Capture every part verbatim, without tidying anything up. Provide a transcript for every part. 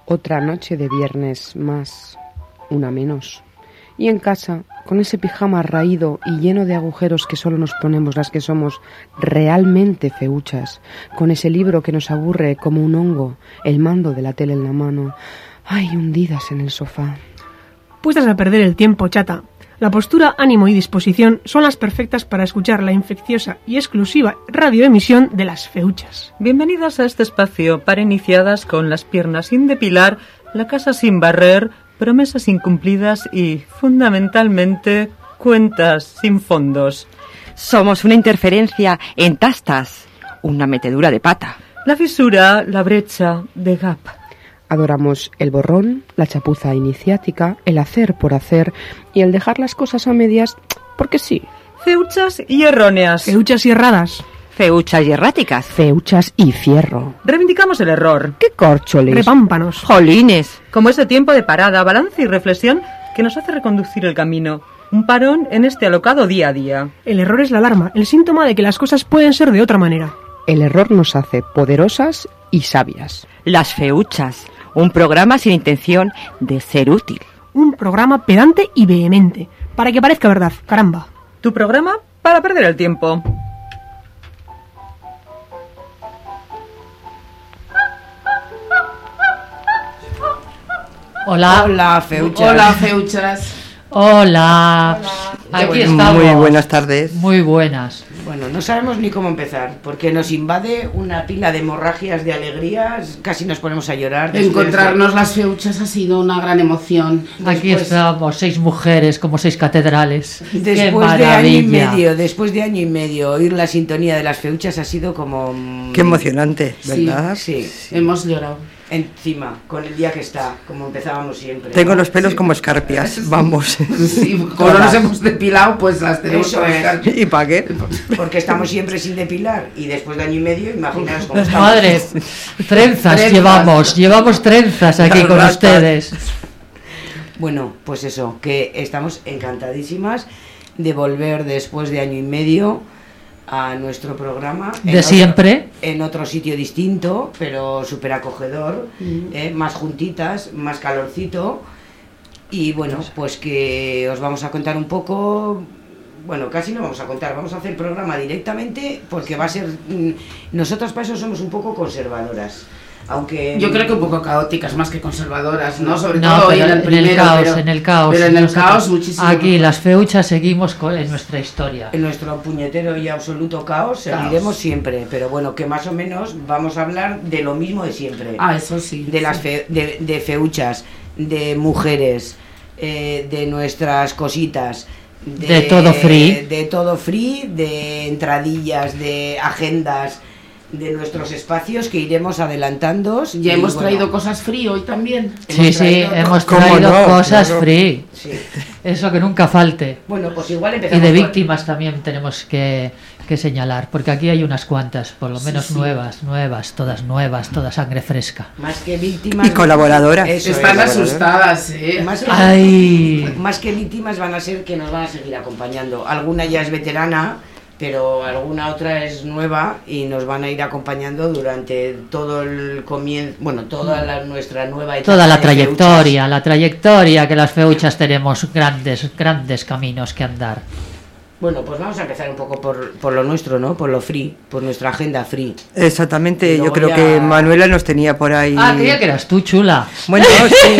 Otra noche de viernes más, una menos. Y en casa, con ese pijama raído y lleno de agujeros que solo nos ponemos las que somos realmente feuchas, con ese libro que nos aburre como un hongo, el mando de la tele en la mano, ay, hundidas en el sofá. Puestas a perder el tiempo, chata. La postura, ánimo y disposición son las perfectas para escuchar la infecciosa y exclusiva radioemisión de las feuchas. Bienvenidas a este espacio para iniciadas con las piernas sin depilar, la casa sin barrer, promesas incumplidas y, fundamentalmente, cuentas sin fondos. Somos una interferencia en tastas, una metedura de pata. La fisura, la brecha de gap. Adoramos el borrón, la chapuza iniciática, el hacer por hacer y el dejar las cosas a medias porque sí. Feuchas y erróneas. Feuchas y erradas. Feuchas y erráticas. Feuchas y fierro. Reivindicamos el error. ¡Qué córcholes! Repámpanos. Jolines. Como ese tiempo de parada, balance y reflexión que nos hace reconducir el camino. Un parón en este alocado día a día. El error es la alarma, el síntoma de que las cosas pueden ser de otra manera. El error nos hace poderosas y sabias. Las feuchas. Un programa sin intención de ser útil. Un programa pedante y vehemente, para que parezca verdad, caramba. Tu programa para perder el tiempo. Hola. Hola, feuchas. Hola, feuchas. Hola. Aquí Bueno, estamos. muy buenas tardes. Muy buenas. Bueno, no sabemos ni cómo empezar, porque nos invade una pila de hemorragias de alegrías, casi nos ponemos a llorar. Encontrarnos de... las feuchas ha sido una gran emoción. Aquí después, estamos, seis mujeres, como seis catedrales. Después de año y medio, después de año y medio, oír la sintonía de las feuchas ha sido como... Qué emocionante, ¿verdad? Sí, sí, sí. Hemos llorado. Encima, con el día que está, como empezábamos siempre. Tengo ¿no? los pelos sí. como escarpias, vamos. Sí, como no nos hemos depilado, pues las tenemos Eso como es. escarpias. ¿Y para qué? Porque estamos siempre sin depilar y después de año y medio, imaginaos cómo estamos. Madre, trenzas, Trenzas. llevamos, llevamos trenzas aquí con Ratas. ustedes. Bueno, pues eso, que estamos encantadísimas de volver después de año y medio a nuestro programa. De otro, siempre. En otro sitio distinto, pero súper acogedor, mm. eh, más juntitas, más calorcito. Y bueno, pues que os vamos a contar un poco... Bueno, casi no vamos a contar, vamos a hacer el programa directamente porque va a ser... Nosotras para eso somos un poco conservadoras. Aunque yo creo que un poco caóticas más que conservadoras, ¿no? Sobre no, todo pero en el primero, en el caos, pero, en el caos. pero en el Nosotros, caos muchísimo. Aquí mejor. las feuchas seguimos con, en nuestra historia. En nuestro puñetero y absoluto caos, Caos. seguiremos siempre, pero bueno, que más o menos vamos a hablar de lo mismo de siempre. Ah, eso sí. De las fe, de, de feuchas, de mujeres, eh, de nuestras cositas. De, de todo free. De todo free, de entradillas, de agendas, de nuestros espacios que iremos adelantando. Ya y hemos bueno, traído cosas free hoy también. Sí, hemos sí, hemos ¿Cómo traído no? cosas Claro. free. Sí. Eso que nunca falte. Bueno, pues igual Y empezamos. de con... víctimas también tenemos que, que señalar, porque aquí hay unas cuantas, por lo menos sí, sí. nuevas, nuevas, todas nuevas, toda sangre fresca. Más que víctimas. Y colaboradoras. Eso Están es. asustadas, ¿eh? Más que, Ay. más que víctimas van a ser que nos van a seguir acompañando. Alguna ya es veterana, pero alguna otra es nueva y nos van a ir acompañando durante todo el comienzo, bueno, toda la, nuestra nueva etapa. Toda la de trayectoria, feuchas. la trayectoria que las feuchas tenemos grandes, grandes caminos que andar. Bueno, pues vamos a empezar un poco por, por lo nuestro, ¿no? Por lo free, por nuestra agenda free. Exactamente, yo creo ya... que Manuela nos tenía por ahí. Ah, creía que eras tú, chula. Bueno, sí.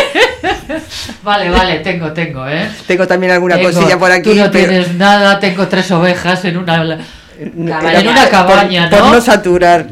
Vale, vale, tengo, tengo, ¿eh? Tengo también alguna tengo, cosilla por aquí. Tú no pero... tienes nada, tengo tres ovejas en una, en Cabaña. una cabaña, por, ¿no? Por no saturar.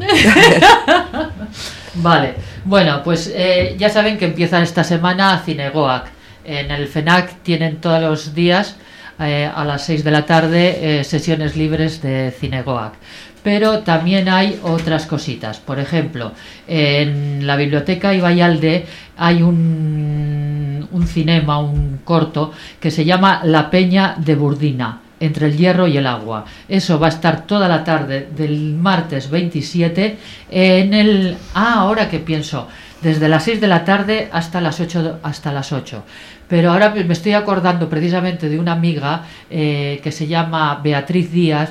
Vale, bueno, pues eh, ya saben que empieza esta semana Cinegoac. En el FENAC tienen todos los días eh, a las seis de la tarde eh, sesiones libres de Cinegoac. Pero también hay otras cositas. Por ejemplo, en la biblioteca Ibayalde hay un, un cinema, un corto, que se llama La Peña de Burdina, entre el hierro y el agua. Eso va a estar toda la tarde del martes veintisiete en el... Ah, ahora que pienso, desde las seis de la tarde hasta las ocho, hasta las ocho. Pero ahora me estoy acordando precisamente de una amiga eh, que se llama Beatriz Díaz,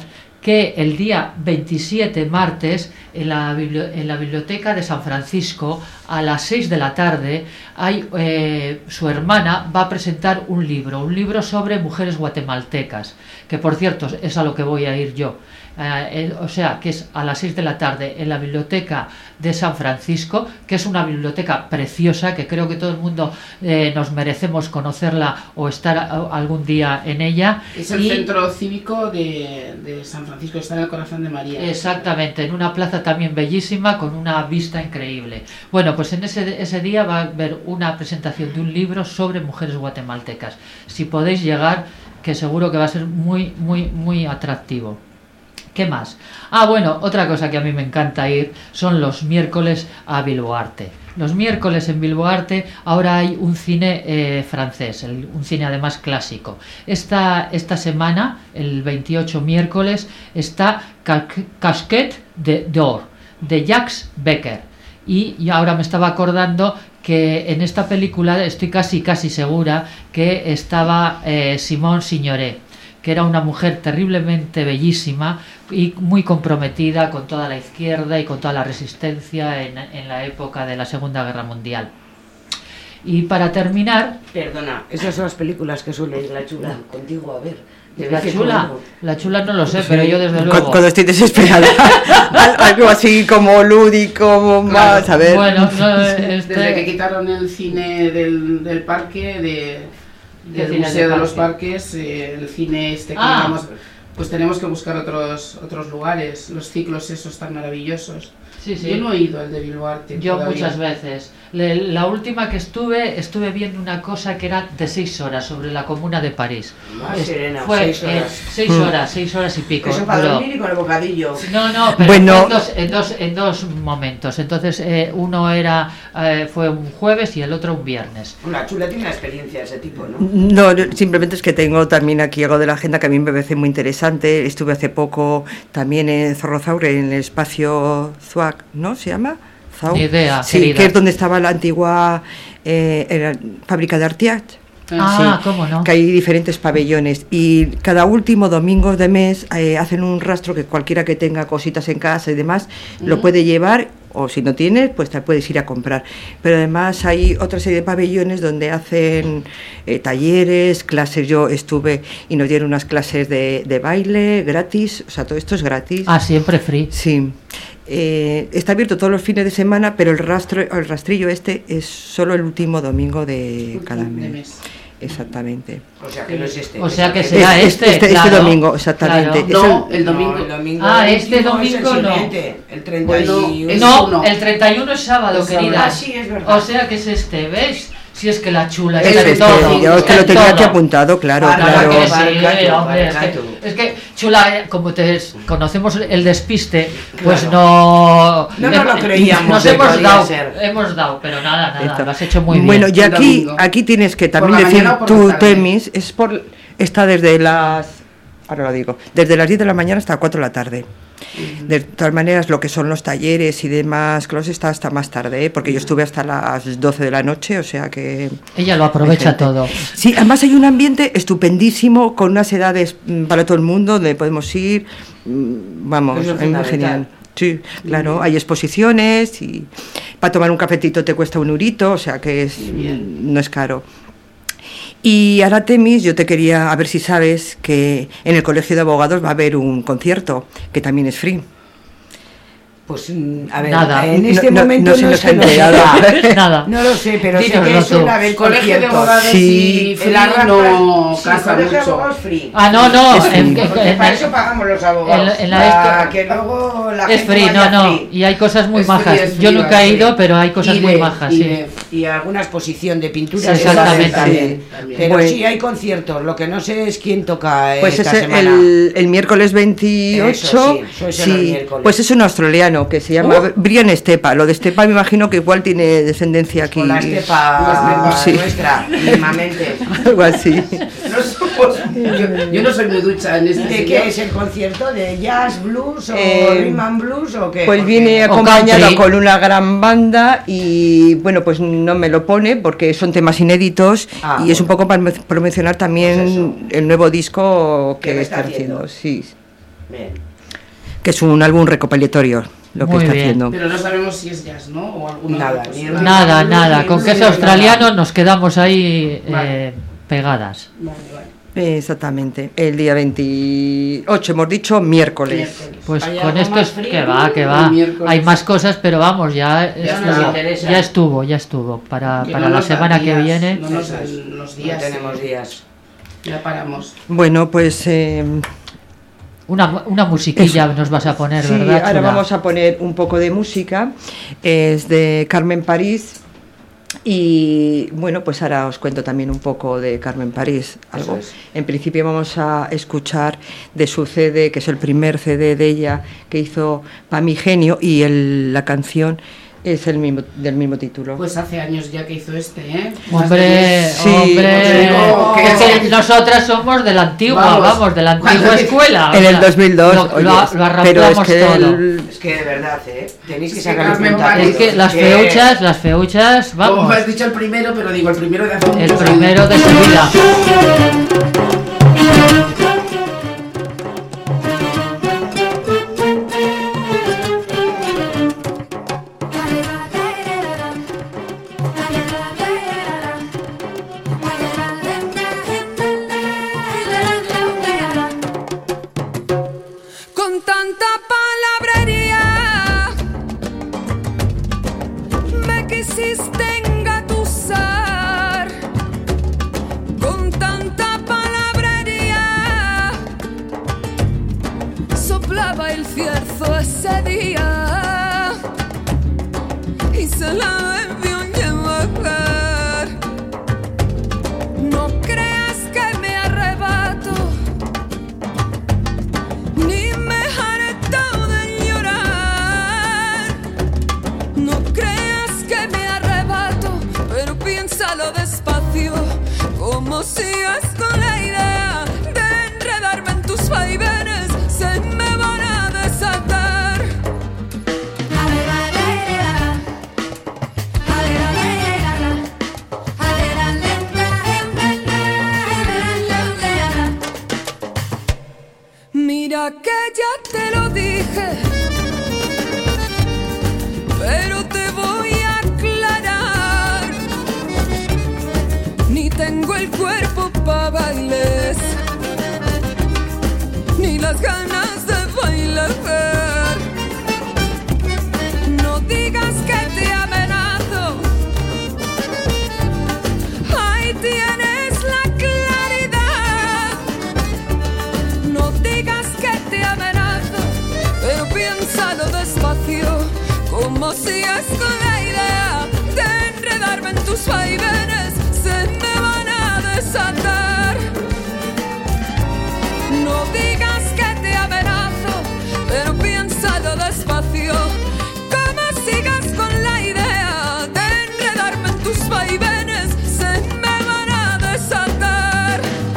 que el día veintisiete, martes, en la, bibli- en la biblioteca de San Francisco, a las seis de la tarde, hay, eh, su hermana va a presentar un libro, un libro sobre mujeres guatemaltecas, que por cierto es a lo que voy a ir yo. Eh, eh, o sea, que es a las seis de la tarde en la biblioteca de San Francisco, que es una biblioteca preciosa, que creo que todo el mundo eh, nos merecemos conocerla o estar a, algún día en ella. Es el Y- centro cívico de, de San Francisco, está en el corazón de María. Exactamente, en una plaza también bellísima con una vista increíble. Bueno, pues en ese, ese día va a haber una presentación de un libro sobre mujeres guatemaltecas. Si podéis llegar, que seguro que va a ser muy, muy, muy atractivo. ¿Qué más? Ah, bueno, otra cosa que a mí me encanta ir son los miércoles a Bilbo Arte. Los miércoles en Bilbo Arte ahora hay un cine eh, francés, el- un cine además clásico. Esta, esta semana, el veintiocho miércoles, está Ca- Casquette de d'Or, de Jacques Becker. Y, y ahora me estaba acordando que en esta película estoy casi casi segura que estaba eh, Simone Signoret, que era una mujer terriblemente bellísima y muy comprometida con toda la izquierda y con toda la resistencia en, en la época de la Segunda Guerra Mundial. Y para terminar, Perdona, esas son las películas que suele ir la chula contigo a ver. De la vez en chula, cuando. la chula no lo sé, pero yo desde Cu- luego... Cuando estoy desesperada. Al- Algo así como lúdico, más, a ver. Bueno, no, este- Desde que quitaron el cine del, del parque, de, ¿Qué del cine Museo del de los parque? Parques, eh, el cine este que Ah. digamos, pues tenemos que buscar otros otros lugares, los ciclos esos tan maravillosos. Sí, sí. Yo no he ido al de Bilbo Arte. Yo todavía. muchas veces. Le- La última que estuve, estuve viendo una cosa que era de seis horas sobre la Comuna de París. Más Es- serena, fue seis eh, horas. seis horas, seis horas y pico. Eso para duró. dormir y con el bocadillo. No, no, pero Bueno. fue en, dos, en, dos, en dos momentos. Entonces, eh, uno era eh, fue un jueves y el otro un viernes. La chula tiene una experiencia de ese tipo, ¿no? No, no, simplemente es que tengo también aquí algo de la agenda que a mí me parece muy interesante. Estuve hace poco también en Zorrozaure, en el espacio Zuac, ¿no? ¿Se llama? Zau. Ni idea, Sí, querida. que es donde estaba la antigua eh, era fábrica de Artiach. Ah, Sí, cómo no. que hay diferentes pabellones y cada último domingo de mes eh, hacen un rastro que cualquiera que tenga cositas en casa y demás lo puede llevar, o si no tienes pues te puedes ir a comprar, pero además hay otra serie de pabellones donde hacen eh, talleres, clases. Yo estuve y nos dieron unas clases de, de baile gratis, o sea, todo esto es gratis. Ah, siempre free. Sí. Eh, está abierto todos los fines de semana, pero el rastro, el rastrillo este es solo el último domingo de cada de mes. mes. Exactamente. O sea que no es este. O sea que Es- será Es- este, este- este claro, domingo, exactamente. claro. Es No, el- el domingo. No, el domingo Ah, el este último es el domingo no. siguiente, el treinta y Bueno, uno. es No, uno. el treinta y uno es sábado, Es sábado. querida. Ah, sí, es verdad. O sea que es este, ¿ves? Si es que la chula Es está en este, todo. yo es que lo en tenía todo. aquí apuntado, claro, Para Claro claro. que sí, Barcato, hombre, es que, barcato. es que, chula, eh, como te es- conocemos el despiste, pues Claro. no... No nos lo creíamos Nos que hemos podía dado, ser. hemos dado, pero nada, nada, Está. lo has hecho muy bien. Bueno, y El aquí, domingo. aquí tienes que ¿Por también la decir mañana o por tu la tarde? temis, es por, está desde las, ahora lo digo, desde las diez de la mañana hasta las cuatro de la tarde. De todas maneras, lo que son los talleres y demás, clases está hasta más tarde, ¿eh? Porque yo estuve hasta las doce de la noche, o sea que... Ella lo aprovecha Hay gente. todo. Sí, además hay un ambiente estupendísimo, con unas edades mm, para todo el mundo, donde podemos ir, mm, vamos, Eso es es muy fundamental. genial. Sí, claro, hay exposiciones y para tomar un cafetito te cuesta un eurito, o sea que es, no es caro. Y ahora, Temis, yo te quería, a ver si sabes que en el Colegio de Abogados va a haber un concierto, que también es free. Pues mm, a ver, Nada. en este No- no- momento no no, se es nos que ha no enterado. sepa. Nada. No lo sé, pero sé Dínoslo que tú. suele haber Colegio de conciertos. abogados Sí. y free En la gran- no sí, casa colegio de mucho. abogados free. Ah, no, no, Es en- free. en- Porque en- para eso pagamos los abogados. en la para esto- que luego la es gente free, no, vaya no, free. y hay cosas muy Es free, majas. es Yo free, nunca he sí. ido, pero hay cosas Y muy de- majas, y sí. de- Y alguna exposición de pintura. Sí, exactamente. También. También. Pero Bueno. sí hay conciertos. Lo que no sé es quién toca eh, Pues esta es semana. el, el miércoles veintiocho, Eso sí, eso es en el miércoles. pues es un australiano que se llama Uh. Brian Estepa. Lo de Estepa me imagino que igual tiene descendencia aquí. Con la estepa Sí. nuestra, mínimamente. Algo así. No somos- yo, yo no soy muy ducha en este ¿De sitio. qué es el concierto? ¿De jazz, blues o Eh, rhythm and blues o qué? Pues Porque- viene O acompañado country. con una gran banda y bueno, pues no me lo pone porque son temas inéditos Ah, y bueno. es un poco para promocionar también Pues eso. el nuevo disco Que que me está está haciendo. haciendo. Sí. Bien. que es un álbum recopilatorio lo que Muy está bien. haciendo. Pero no sabemos si es jazz, ¿no? O alguna Nada, otra ni cosa. el- Nada, nada. Con que es nada. australiano nos quedamos ahí eh, Vale. pegadas. Vale, vale. Exactamente, el día veintiocho, hemos dicho miércoles. Miércoles. Pues ¿Hay con algo esto más es frío? que va, que El va. miércoles. Hay más cosas, pero vamos, ya, estuvo, nos interesa. ya estuvo, ya estuvo. Para, Que para no la nos dan semana que días, viene. No nos Eso es. dan los No días. tenemos eh, días. Ya paramos. Bueno, pues eh, Una, una musiquilla nos vas a poner, sí, ¿verdad? ahora chula? vamos a poner un poco de música, es de Carmen París. Y bueno, pues ahora os cuento también un poco de Carmen París. Algo. Eso es. En principio vamos a escuchar de su C D, que es el primer C D de ella que hizo Pa' mi genio, y el, la canción es el mismo, del mismo título. Pues hace años ya que hizo este, ¿eh? Más de Hombre, diez. Sí, hombre, te digo que- es que nosotras somos de la antigua, vamos, Vamos. de la antigua escuela. o en el sea, dos mil dos, lo, oye, lo, lo pero es arrastramos que todo. el- Es que de verdad, ¿eh? Tenéis que Sí, sacar Carmen el puntazo. París. Es que las feuchas, las feuchas, Como vamos, has dicho el primero, pero digo el primero de hace el muchos primero años. de su vida. Con tanta palabrería me quisiste engatusar. Con tanta palabrería soplaba el cierzo ese día y se la debió llevar. No creas que me arrebato ni me harto de llorar. No creas que me arrebato, pero piénsalo despacio, como sigas con la idea de enredarme en tus vaivenes, se me van a desatar. Mira que ya te lo dije, pero te voy a aclarar. Ni tengo el cuerpo para bailes, ni las ganas de bailar. No digas que te amenazo, ahí tienes la claridad. No digas que te amenazo, pero piénsalo despacio, como sigas con la idea de enredarme en tus vaivenes, se me van a desatar. No digas que te amenazo, pero piénsalo despacio, como sigas con la idea de enredarme en tus vaivenes, se me van a desatar.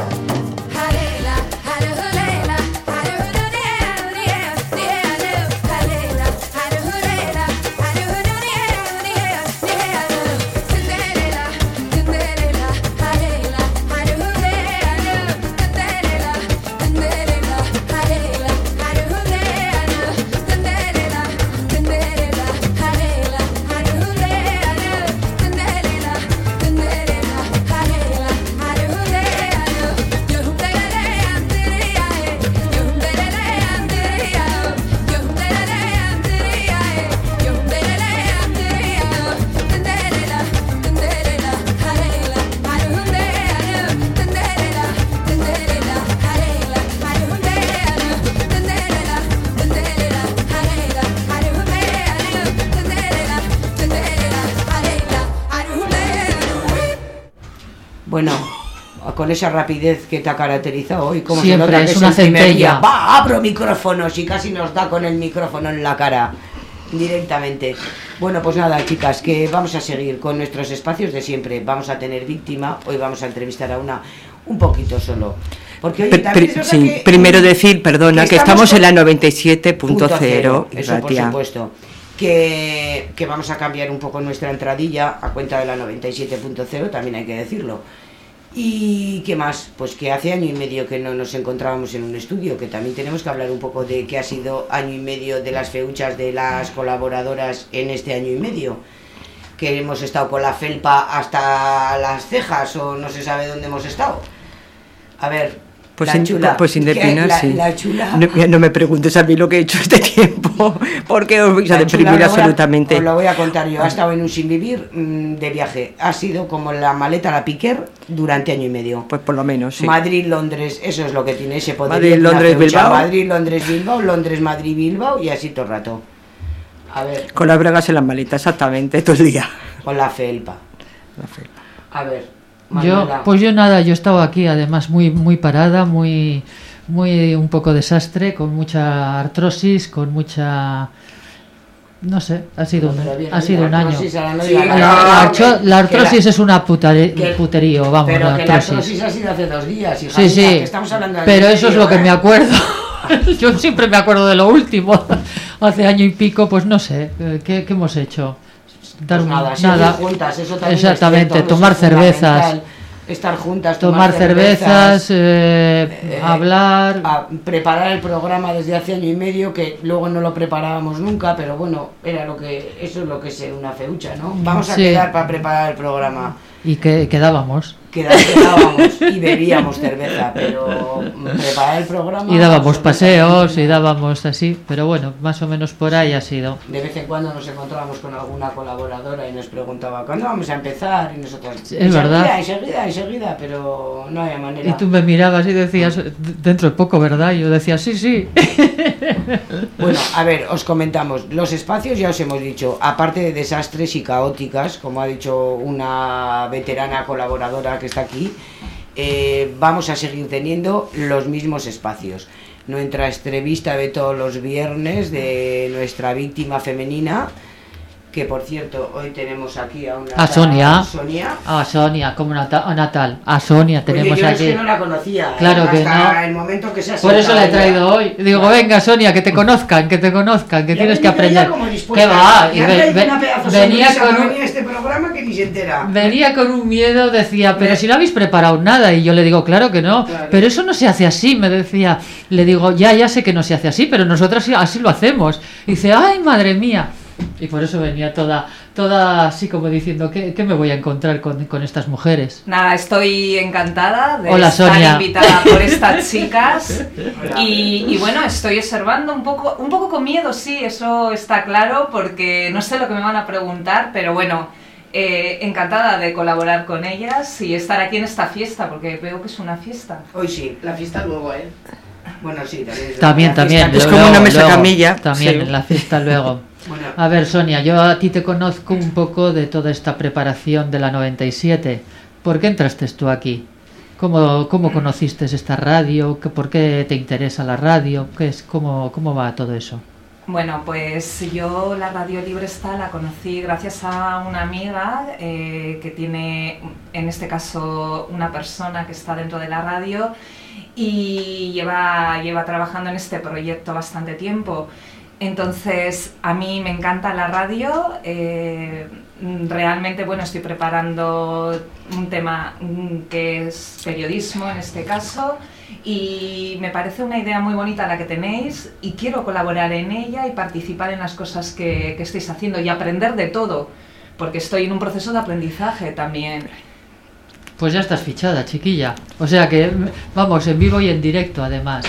Bueno, con esa rapidez que te ha caracterizado hoy, como se Siempre, nota que es es una el primer centella. día. ¡Va! Abro micrófonos y casi nos da con el micrófono en la cara directamente. Bueno, pues nada, chicas, que vamos a seguir con nuestros espacios de siempre. Vamos a tener víctima, hoy vamos a entrevistar a una un poquito solo. Porque oye, Pri- también es pri- verdad sí, que- primero decir, perdona, que estamos con- en la noventa y siete punto Punto cero, Eso por Ratia. supuesto. Que, que vamos a cambiar un poco nuestra entradilla a cuenta de la noventa y siete punto cero, también hay que decirlo. ¿Y qué más? Pues que hace año y medio que no nos encontrábamos en un estudio, que también tenemos que hablar un poco de qué ha sido año y medio de las feuchas de las colaboradoras en este año y medio. Que hemos estado con la felpa hasta las cejas o no se sabe dónde hemos estado. A ver, Pues, la in, chula. pues sin depinar, la, sí. La chula. No, no me preguntes a mí lo que he hecho este tiempo, porque os vais a deprimir absolutamente. Os lo voy a contar yo. Ha estado en un sin vivir mmm, de viaje. Ha sido como la maleta la Piquer durante año y medio. Pues por lo menos, sí. Madrid, Londres, eso es lo que tiene ese poder. Madrid, Londres, Bilbao. Madrid, Londres, Bilbao, Londres, Madrid, Bilbao y así todo el rato. A ver. Con las bragas en las maletas, exactamente, todo el día. Con la felpa. La felpa. A ver. Yo, pues yo nada, yo estaba aquí además muy muy parada, muy muy un poco desastre, con mucha artrosis, con mucha no sé, ha sido un, ha sido un año. La, la, la artrosis la, es una putare, que, puterío, vamos. Pero la que artrosis. la artrosis ha sido hace dos días, hija, sí, sí, que estamos hablando de pero eso medio, es lo que ¿eh? me acuerdo. Yo siempre me acuerdo de lo último. Hace año y pico, pues no sé, ¿qué, qué hemos hecho? Dar pues nada, nada. Juntas, eso también exactamente, cierto, tomar cervezas. Estar juntas, tomar, tomar cervezas, cervezas eh, eh, hablar, a preparar el programa desde hace año y medio, que luego no lo preparábamos nunca, pero bueno, era lo que eso es lo que es ser una feucha, ¿no? Vamos a sí. quedar para preparar el programa. Y que quedábamos. Quedábamos y bebíamos cerveza, pero preparar el programa... Y dábamos paseos y dábamos así, pero bueno, más o menos por ahí ha sido. De vez en cuando nos encontrábamos con alguna colaboradora y nos preguntaba, ¿cuándo vamos a empezar? Y nosotros, es enseguida, verdad. enseguida, enseguida, pero no había manera. Y tú me mirabas y decías, dentro de poco, ¿verdad? Y yo decía, sí, sí. Bueno, a ver, os comentamos, los espacios ya os hemos dicho, aparte de desastres y caóticas, como ha dicho una veterana colaboradora que está aquí, eh, vamos a seguir teniendo los mismos espacios. Nuestra entrevista de todos los viernes de nuestra víctima femenina, que por cierto hoy tenemos aquí a una a Sonia, Sonia. a Sonia como Natal, a Natal, a Sonia tenemos Oye, yo aquí. Es que no la conocía. Claro eh, que hasta no. El momento que se ha por eso la he traído hoy. Digo, claro. Venga Sonia, que te conozcan, que te conozcan, que ya tienes que aprender. ¿Qué va? Y ve, ve, venía con un, este programa que ni se entera. Venía con un miedo, decía, pero si no habéis preparado nada. Y yo le digo, claro que no, claro. Pero eso no se hace así. Me decía, le digo, ya, ya sé que no se hace así, pero nosotros así lo hacemos. Y dice, ay, madre mía. Y por eso venía toda toda así como diciendo ¿qué, qué me voy a encontrar con, con estas mujeres? Nada, estoy encantada de Hola, estar Sonia. invitada por estas chicas. y, y bueno, estoy observando un poco, un poco con miedo, sí, eso está claro, porque no sé lo que me van a preguntar, pero bueno, eh, encantada de colaborar con ellas y estar aquí en esta fiesta, porque veo que es una fiesta. Hoy sí, la fiesta luego, ¿eh? Bueno, sí, también. También, también. Es como una mesa camilla. También, sí. En la fiesta luego. Bueno. A ver, Sonia, yo a ti te conozco un poco de toda esta preparación de la noventa y siete. ¿Por qué entraste tú aquí? ¿Cómo, cómo conociste esta radio? ¿Por qué te interesa la radio? ¿Qué es, cómo, ¿Cómo va todo eso? Bueno, pues yo la Radio Libre Está la conocí gracias a una amiga eh, que tiene, en este caso, una persona que está dentro de la radio y lleva, lleva trabajando en este proyecto bastante tiempo. Entonces, a mí me encanta la radio, eh, realmente, bueno, estoy preparando un tema que es periodismo en este caso y me parece una idea muy bonita la que tenéis y quiero colaborar en ella y participar en las cosas que, que estáis haciendo y aprender de todo, porque estoy en un proceso de aprendizaje también. Pues ya estás fichada, chiquilla. O sea que, vamos, en vivo y en directo además.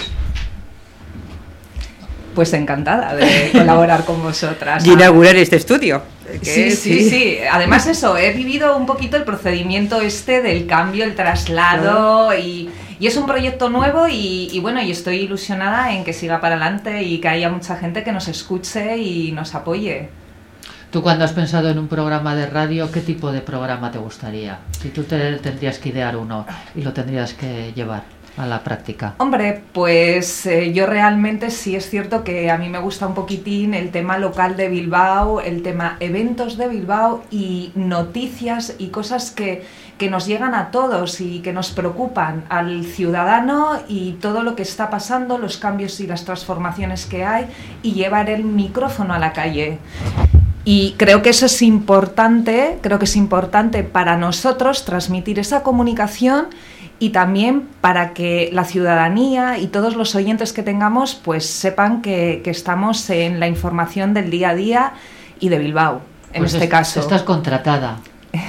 Pues encantada de colaborar con vosotras. Y inaugurar este estudio. Sí, sí, sí, sí. Además eso, he vivido un poquito el procedimiento este del cambio, el traslado y, y es un proyecto nuevo y, y bueno, y estoy ilusionada en que siga para adelante y que haya mucha gente que nos escuche y nos apoye. Tú cuando has pensado en un programa de radio, ¿qué tipo de programa te gustaría? Si tú te tendrías que idear uno y lo tendrías que llevar a la práctica. Hombre, pues eh, yo realmente sí es cierto que a mí me gusta un poquitín el tema local de Bilbao, el tema eventos de Bilbao y noticias y cosas que, que nos llegan a todos y que nos preocupan al ciudadano y todo lo que está pasando, los cambios y las transformaciones que hay y llevar el micrófono a la calle. Y creo que eso es importante, creo que es importante para nosotros transmitir esa comunicación y también para que la ciudadanía y todos los oyentes que tengamos pues sepan que, que estamos en la información del día a día y de Bilbao, en pues este es, caso. Estás contratada.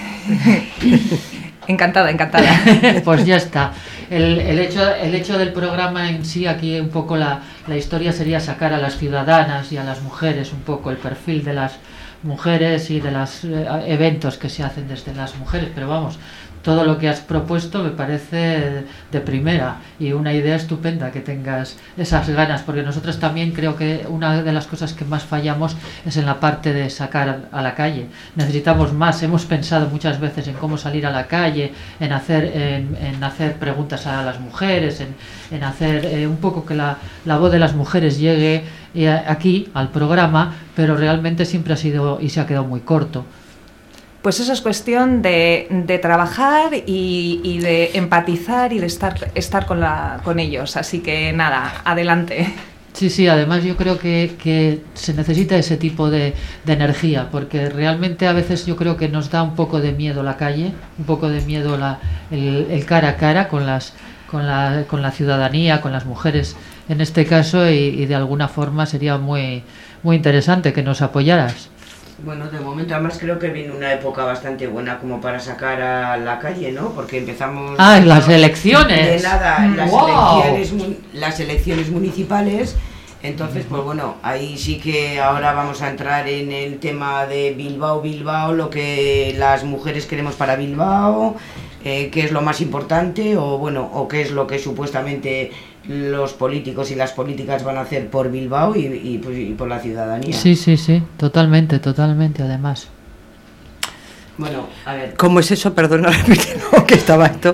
Encantada, encantada. Pues ya está. El, el, hecho, el hecho del programa en sí, aquí un poco la, la historia sería sacar a las ciudadanas y a las mujeres, un poco el perfil de las mujeres y de los eh, eventos que se hacen desde las mujeres, pero vamos, todo lo que has propuesto me parece de primera y una idea estupenda que tengas esas ganas, porque nosotros también creo que una de las cosas que más fallamos es en la parte de sacar a la calle. Necesitamos más, hemos pensado muchas veces en cómo salir a la calle, en hacer, en, en hacer preguntas a las mujeres, en, en hacer eh, un poco que la, la voz de las mujeres llegue eh, aquí al programa, pero realmente siempre ha sido y se ha quedado muy corto. Pues eso es cuestión de, de trabajar y, y de empatizar y de estar, estar con, la, con ellos. Así que nada, adelante. Sí, sí, además yo creo que, que se necesita ese tipo de, de energía, porque realmente a veces yo creo que nos da un poco de miedo la calle, un poco de miedo la, el, el cara a cara con, las, con, la, con la ciudadanía, con las mujeres en este caso, y, y de alguna forma sería muy, muy interesante que nos apoyaras. Bueno, de momento además creo que viene una época bastante buena como para sacar a la calle, ¿no? Porque empezamos... Ah, en las elecciones. De nada, en las, wow. elecciones, las elecciones municipales. Entonces, pues bueno, ahí sí que ahora vamos a entrar en el tema de Bilbao, Bilbao, lo que las mujeres queremos para Bilbao, eh, qué es lo más importante o bueno, o qué es lo que supuestamente los políticos y las políticas van a hacer por Bilbao y, y, pues, y por la ciudadanía. Sí, sí, sí, totalmente, totalmente, además. Bueno, a ver. ¿Cómo es eso? Perdona, repítelo, que estaba esto.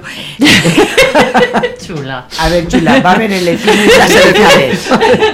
Chula. A ver, chula, va a haber elecciones las elecciones.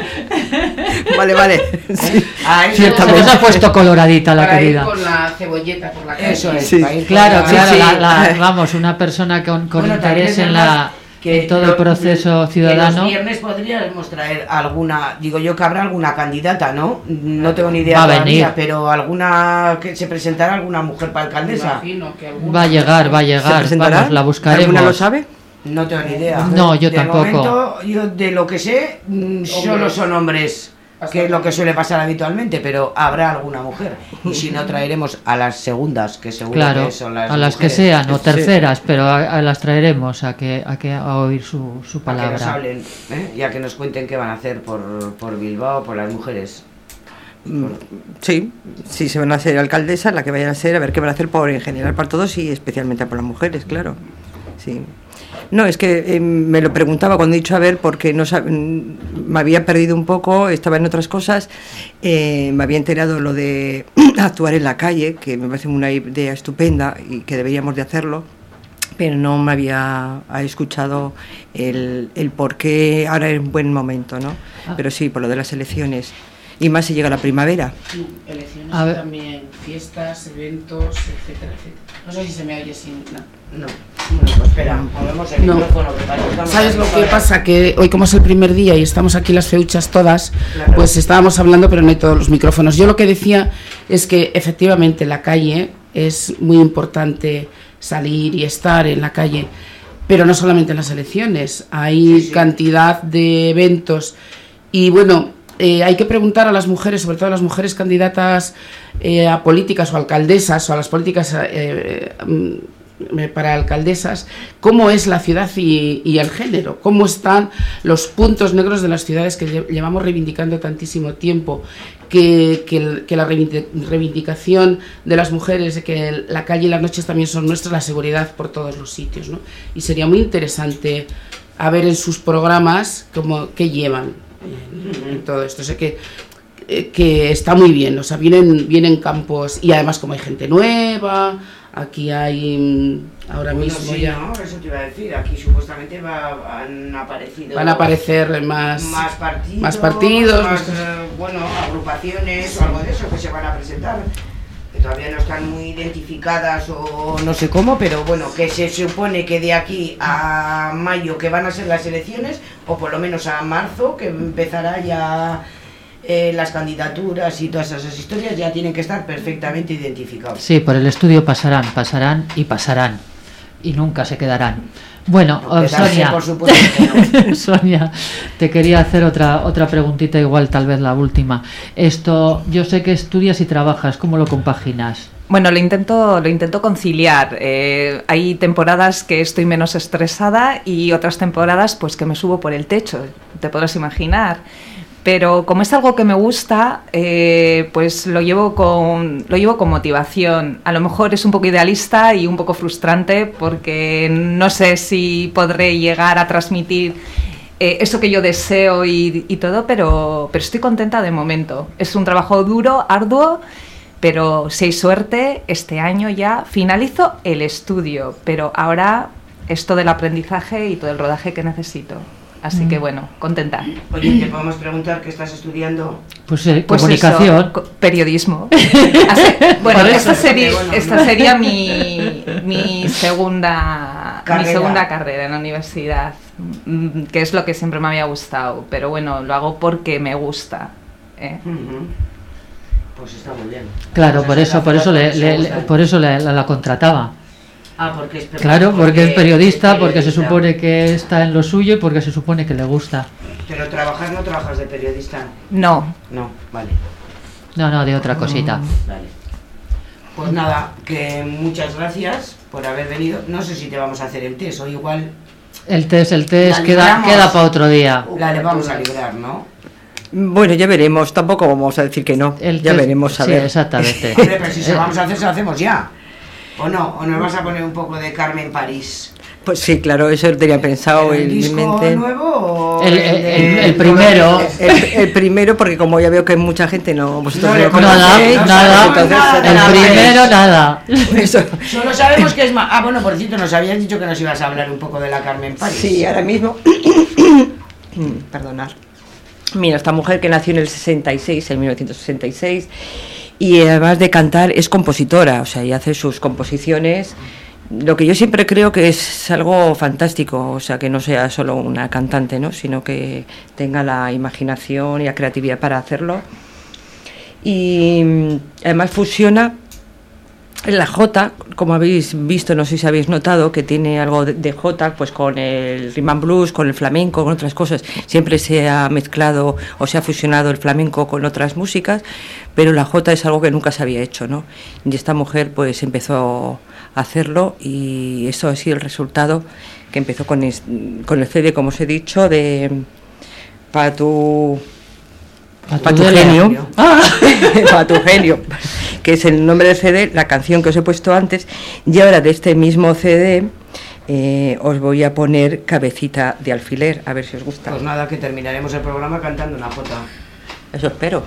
Vale, vale. Sí. Ah, eso se nos ha puesto coloradita la para querida. Ir con la cebolleta por la calle. Eso es. Sí. Para ir Claro, la... claro, sí, la, sí. la, vamos, una persona con, con Bueno, interés en, además, la, que en todo lo, el proceso que ciudadano. los viernes podríamos traer alguna, digo yo que habrá alguna candidata, ¿no? No tengo ni idea Va a todavía, venir. pero alguna que se presentará alguna mujer para alcaldesa. Imagino que alguna- Va a llegar, va a ¿Se llegar, presentará? vamos, la buscaremos. ¿Alguna lo sabe? No tengo ni idea. No, yo de tampoco. Momento, yo de lo que sé, mm, solo son hombres, que es lo que suele pasar habitualmente, pero habrá alguna mujer. Y si no, traeremos a las segundas, que seguro Claro, que son las a las que mujeres. sean, o Sí. terceras, pero a, a las traeremos a que a, que, a oír su, su Para que nos palabra. hablen, ¿eh? Y a que nos cuenten qué van a hacer por, por Bilbao, por las mujeres. Mm, Sí, sí se van a hacer alcaldesas, la que vayan a ser, a ver qué van a hacer por en general para todos y especialmente por las mujeres, claro. Sí. No, es que eh, me lo preguntaba cuando he dicho a ver, porque no sab- me había perdido un poco, estaba en otras cosas, eh, me había enterado lo de actuar en la calle, que me parece una idea estupenda y que deberíamos de hacerlo, pero no me había escuchado el, el por qué ahora es un buen momento, ¿no? Ah. Pero sí, por lo de las elecciones. Y más si llega la primavera. Sí, elecciones A y ver. también fiestas, eventos, etcétera, etcétera. No sé si se me oye sin... No. No. Bueno, pues espera, movemos el No. micrófono. Que parece que estamos ¿Sabes lo que ahora. pasa? Que hoy como es el primer día y estamos aquí las feuchas todas, Claro. pues estábamos hablando pero no hay todos los micrófonos. Yo lo que decía es que efectivamente la calle es muy importante salir y estar en la calle, pero no solamente en las elecciones, hay Sí, sí. cantidad de eventos y bueno... Eh, hay que preguntar a las mujeres, sobre todo a las mujeres candidatas eh, a políticas o alcaldesas o a las políticas eh, eh, para alcaldesas, cómo es la ciudad y, y el género, cómo están los puntos negros de las ciudades que lle- llevamos reivindicando tantísimo tiempo, que, que, el- que la reivindi- reivindicación de las mujeres, de que la calle y las noches también son nuestras, la seguridad por todos los sitios, ¿no? Y sería muy interesante a ver en sus programas cómo, qué llevan en, en todo esto. O sea que, eh, que está muy bien, o sea, vienen, vienen campos y además como hay gente nueva, aquí hay mm, ahora Bueno, mismo sí, ya ¿no? Eso te iba a decir. Aquí supuestamente va, han aparecido... van a aparecer más, más partidos, más partidos, más, más- eh, bueno, agrupaciones o algo de eso que se van a presentar, que todavía no están muy identificadas o no sé cómo, pero bueno, que se supone que de aquí a mayo que van a ser las elecciones, o por lo menos a marzo, que empezará ya eh, las candidaturas y todas esas historias ya tienen que estar perfectamente identificados. Sí, por el estudio pasarán, pasarán y pasarán. Y nunca se quedarán. Bueno, No, Sonia, por supuesto que no. Sonia, te quería hacer otra otra preguntita, igual tal vez la última. Esto, yo sé que estudias y trabajas, ¿cómo lo compaginas? Bueno, lo intento, lo intento conciliar. Eh, hay temporadas que estoy menos estresada y otras temporadas pues que me subo por el techo, te podrás imaginar. Pero como es algo que me gusta, eh, pues lo llevo con lo llevo con motivación. A lo mejor es un poco idealista y un poco frustrante porque no sé si podré llegar a transmitir eh, eso que yo deseo y, y todo, pero, pero estoy contenta de momento. Es un trabajo duro, arduo, pero si hay suerte, este año ya finalizo el estudio, pero ahora es todo el aprendizaje y todo el rodaje que necesito. Así que bueno, contenta. Oye, ¿te podemos preguntar qué estás estudiando? Pues, eh, Pues comunicación. eso, co- periodismo. Así- bueno, Por esta eso. sería, Bueno. esta sería mi, mi segunda Carrera. mi segunda carrera en la universidad, mm, que es lo que siempre me había gustado, pero bueno, lo hago porque me gusta. ¿eh? Ujú. Pues está muy bien. Claro, Pues por esa es eso, la por eso forma le, que se le- gusta. le- por eso la, la- la contrataba. Ah, porque es Claro, porque es periodista, porque se periodista. supone que está en lo suyo y porque se supone que le gusta. Pero trabajas, no trabajas de periodista. No, No, vale, No, no, de otra cosita. vale. Pues nada, que muchas gracias por haber venido. No sé si te vamos a hacer el test o igual El test, el test La queda, libramos. queda para otro día. la le vamos a librar, ¿no? Bueno, ya veremos, tampoco vamos a decir que no. El ya test- veremos, a sí, ver. exactamente. Hombre, pero si se Eh, lo vamos a hacer, se lo hacemos ya. ¿O no? ¿O nos vas a poner un poco de Carmen París? Pues sí, claro, eso tenía pensado ¿El en mi disco mente. nuevo o El- de- el- el primero. El, el primero, porque como ya veo que mucha gente no, vosotros No no le lo conocéis, Nada, conocéis, no nada. sabemos entonces nada de El la primero, París. nada. eso. Solo sabemos que es más... Ah, bueno, por cierto, nos habías dicho que nos ibas a hablar un poco de la Carmen París. Sí, ahora mismo. Perdonar. Mira, esta mujer que nació en el sesenta y seis, en mil novecientos sesenta y seis, y además de cantar es compositora, o sea, y hace sus composiciones. Lo que yo siempre creo que es algo fantástico, o sea, que no sea solo una cantante, ¿no?, sino que tenga la imaginación y la creatividad para hacerlo. Y mm, además fusiona la jota, como habéis visto, no sé si habéis notado, que tiene algo de, de jota, pues con el rhythm and blues, con el flamenco, con otras cosas. Siempre se ha mezclado o se ha fusionado el flamenco con otras músicas, pero la jota es algo que nunca se había hecho, ¿no? Y esta mujer pues empezó a hacerlo y eso ha sido el resultado, que empezó con, es, con el C D, como os he dicho, de para tu... Para tu genio, para tu genio, que es el nombre del C D, la canción que os he puesto antes, y ahora de este mismo C D eh, os voy a poner Cabecita de alfiler, a ver si os gusta. Pues nada, que terminaremos el programa cantando una jota. Eso espero.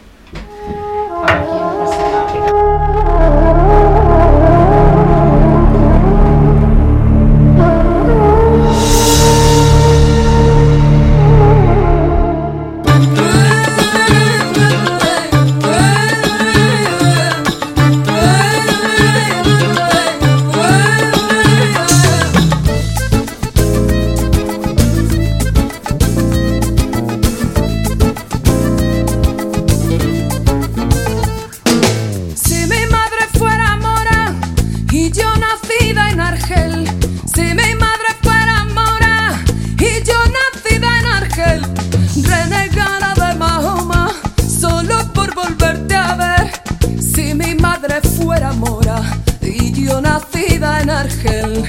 Si mi madre fuera mora y yo nacida en Argel, si mi madre fuera mora y yo nacida en Argel, renegada de Mahoma solo por volverte a ver. Si mi madre fuera mora y yo nacida en Argel.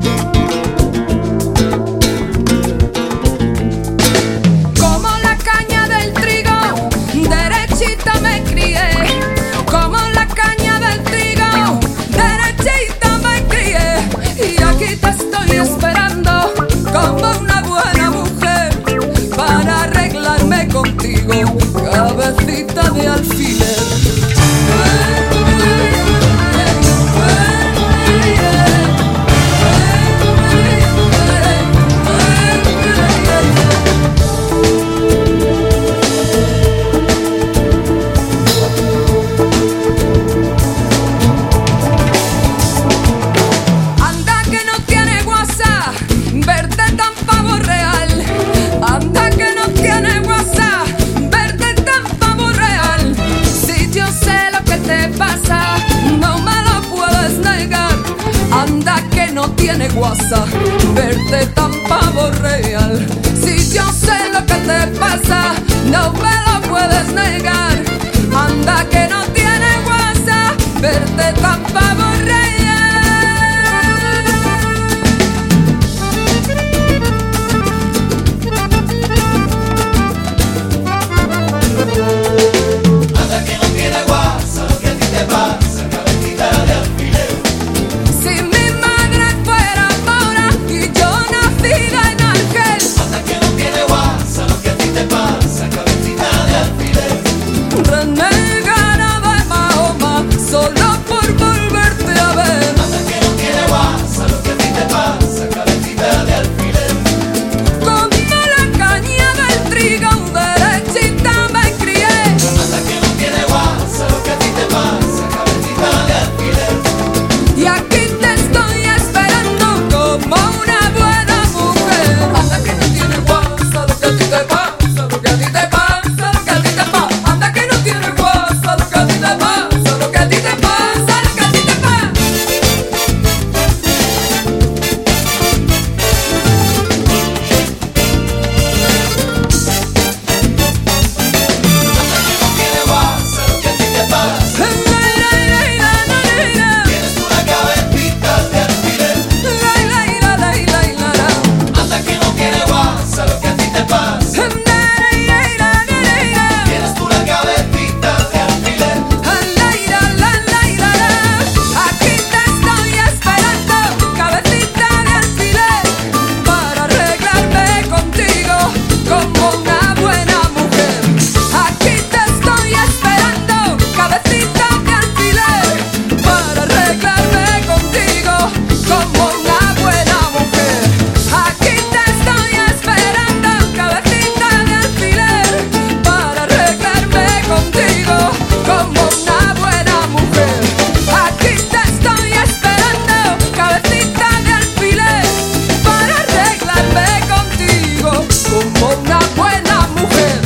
Como la caña del trigo, derechita me crié. Como la caña del trigo, derechita me crié. Y aquí te estoy esperando como una buena mujer para arreglarme contigo, cabecita de alfiler. pasa, no me lo puedes negar. Anda que no tiene guasa, verte tan pavo reír. Anda que no tiene guasa, lo que a ti te pasa, cabecita de alfiler. Si mi madre fuera mora y yo nacida en Argel. Anda que no tiene guasa, lo que a ti te pasa, cabecita de alfiler. Renegada de Mahoma, solo por volverte a ver. Anda que no tiene guasa, lo que a ti te pasa, cabecita de alfiler. Como la caña del trigo, derechita me crié. Anda que no tiene guasa, lo que a ti te pasa, cabecita de alfiler. Y aquí te estoy esperando como una buena mujer. Anda que no tiene guasa, lo que a ti te pasa, lo que a ti te pasa, lo que a ti te pasa. Anda que no tiene guasa, lo que a ti te pasa, lo que a ti te pasa, lo que a ti te pasa. Tiene guasa, lo que a ti te pasa. Tienes una cabecita de alfiler. Anda que no tiene guasa, lo que a ti te pasa. Tienes una cabecita de alfiler. Aquí te estoy esperando, cabecita de alfiler, para arreglarme contigo como una buena mujer. Aquí te estoy esperando, cabecita de alfiler, para arreglarme contigo como una buena mujer. Aquí te estoy esperando, cabecita de alfiler, para arreglarme contigo como una buena mujer. Aquí te estoy esperando, cabecita de alfiler, para arreglarme contigo como una buena mujer.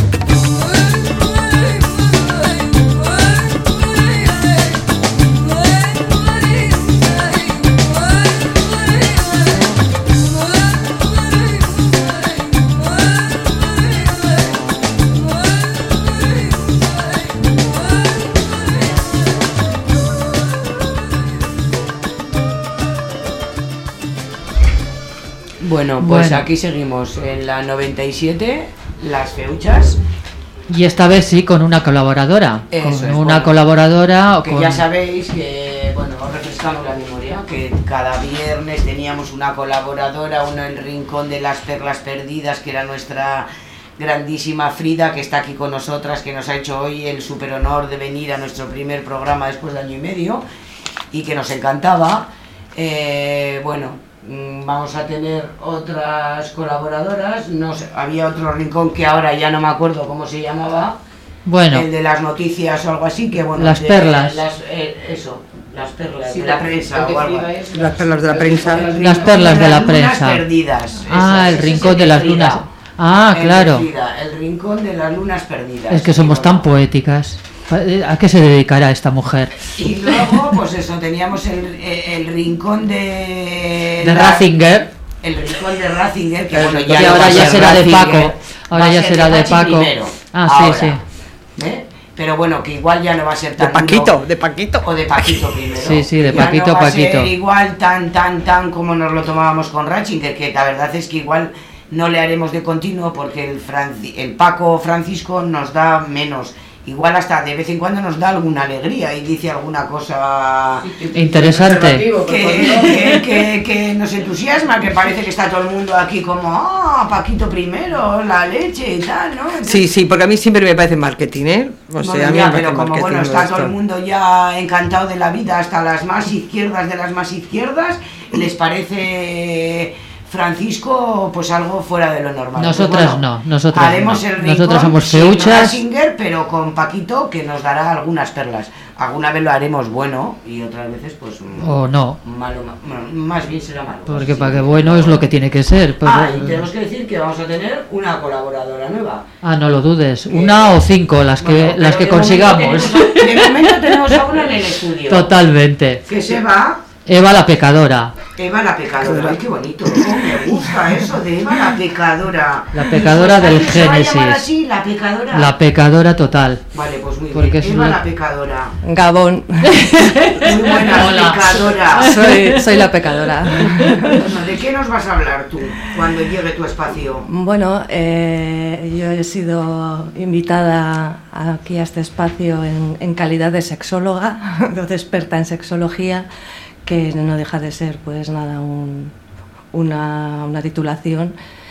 Bueno, pues Bueno. aquí seguimos en la noventa y siete, Las Feuchas, Y esta vez sí, con una colaboradora. Eso con es, una bueno, colaboradora. que con... ya sabéis que, bueno, os refrescamos la memoria, que cada viernes teníamos una colaboradora, uno en el Rincón de las Perlas Perdidas, que era nuestra grandísima Frida, que está aquí con nosotras, que nos ha hecho hoy el super honor de venir a nuestro primer programa después de año y medio, y que nos encantaba. Eh, bueno, mm, vamos a tener otras colaboradoras. No sé, había otro rincón que ahora ya no me acuerdo cómo se llamaba. Bueno. El de las noticias o algo así, que bueno. Las de- perlas. las, eh, eso, las perlas Sí, de la el prensa que o algo. Frida es Las perlas de la prensa. Las perlas de la prensa. Las perdidas. Ah, eso, el ese rincón es de el las Frida. lunas. Ah, El de claro. Frida, el rincón de las lunas perdidas. Es que somos tan poéticas. ¿A qué se dedicará esta mujer? Y luego, pues eso, teníamos el, el rincón de... De la- Ratzinger. El rincón de Ratzinger, que El bueno, rincón- ya y no ahora va a ya ser será de Ratzinger, Paco. Ahora va a ya ser será de Pachi Paco. primero, Ah, sí, ahora, sí. ¿eh? Pero bueno, que igual ya no va a ser De tan Paquito, duro. de Paquito. O de Paquito primero. Sí, sí, de Ya Paquito, no va Paquito. A ser igual tan, tan, tan como nos lo tomábamos con Ratzinger, que la verdad es que igual no le haremos de continuo porque el, Franci- el Paco Francisco nos da menos. Igual hasta de vez en cuando nos da alguna alegría y dice alguna cosa Interesante. que, que, que- que nos entusiasma, que parece que está todo el mundo aquí como, ah, Paquito primero, la leche y tal, ¿no? Entonces, Sí, sí, porque a mí siempre me parece marketing, ¿eh? O sea, bueno, a mí ya, me parece pero como marketing bueno, todo está esto. todo el mundo ya encantado de la vida, hasta las más izquierdas de las más izquierdas, les parece Francisco pues algo fuera de lo normal. Nosotras Pues, no, nosotras haremos no. el rincón Nosotras somos sin feuchas. Ratzinger, pero con Paquito, que nos dará algunas perlas. Alguna vez lo haremos bueno y otras veces pues mm, O no. malo, ma- bueno, más bien será malo. Porque Sí. para que bueno es lo que tiene que ser. Pues, Ah, y eh, tenemos que decir que vamos a tener una colaboradora nueva. ah, no lo dudes. Una o cinco, las que, Bueno, las pero que de momento consigamos. tenemos a- de momento tenemos a una en el estudio. Totalmente. Que se va Eva la pecadora. Eva la pecadora, ay, qué bonito, oh, me gusta eso de Eva la pecadora. La pecadora del ¿Se va a Génesis. llamar así, la pecadora? La pecadora total. Vale, pues muy Porque bien. es Eva una- la pecadora. Gabón. Muy buena, Hola. pecadora. Soy, soy la pecadora. Bueno, ¿de qué nos vas a hablar tú cuando llegue tu espacio? Bueno, eh, yo he sido invitada aquí a este espacio en, en calidad de sexóloga, de experta en sexología, que no deja de ser, pues nada, un- una, una titulación.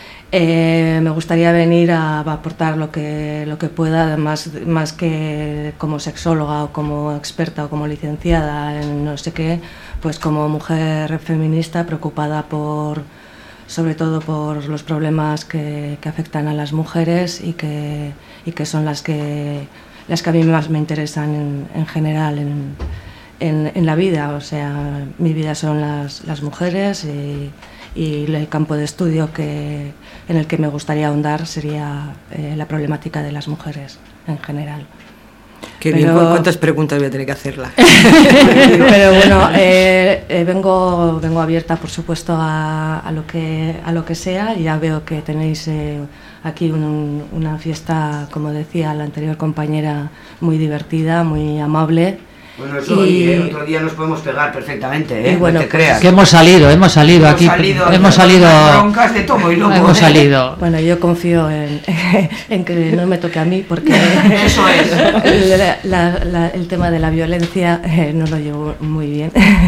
Eh, me gustaría venir a, a aportar lo que, lo que pueda, más, más que como sexóloga o como experta o como licenciada en no sé qué, pues como mujer feminista preocupada por, sobre todo por los problemas que, que afectan a las mujeres y que, y que son las que, las que a mí más me interesan en, en general en, en, en la vida. O sea, mi vida son las, las mujeres y, y el campo de estudio que, en el que me gustaría ahondar sería eh, la problemática de las mujeres en general. Qué Pero- bien, ¿cu- ¿cuántas preguntas voy a tener que hacerla? Pero bueno, eh, eh, vengo, vengo abierta, por supuesto, a, a, lo que, a lo que sea. Ya veo que tenéis eh, aquí un- una fiesta, como decía la anterior compañera, muy divertida, muy amable. Bueno, eso hoy, ¿eh? Otro día nos podemos pegar perfectamente, ¿eh? y bueno, no te pues- creas. Que hemos salido, hemos salido Hemos aquí. salido, hemos con salido. unas broncas de tomo y loco, Hemos ¿eh? salido. Bueno, yo confío en, en que no me toque a mí porque Eso es. el, la- la- el tema de la violencia eh, no lo llevo muy bien.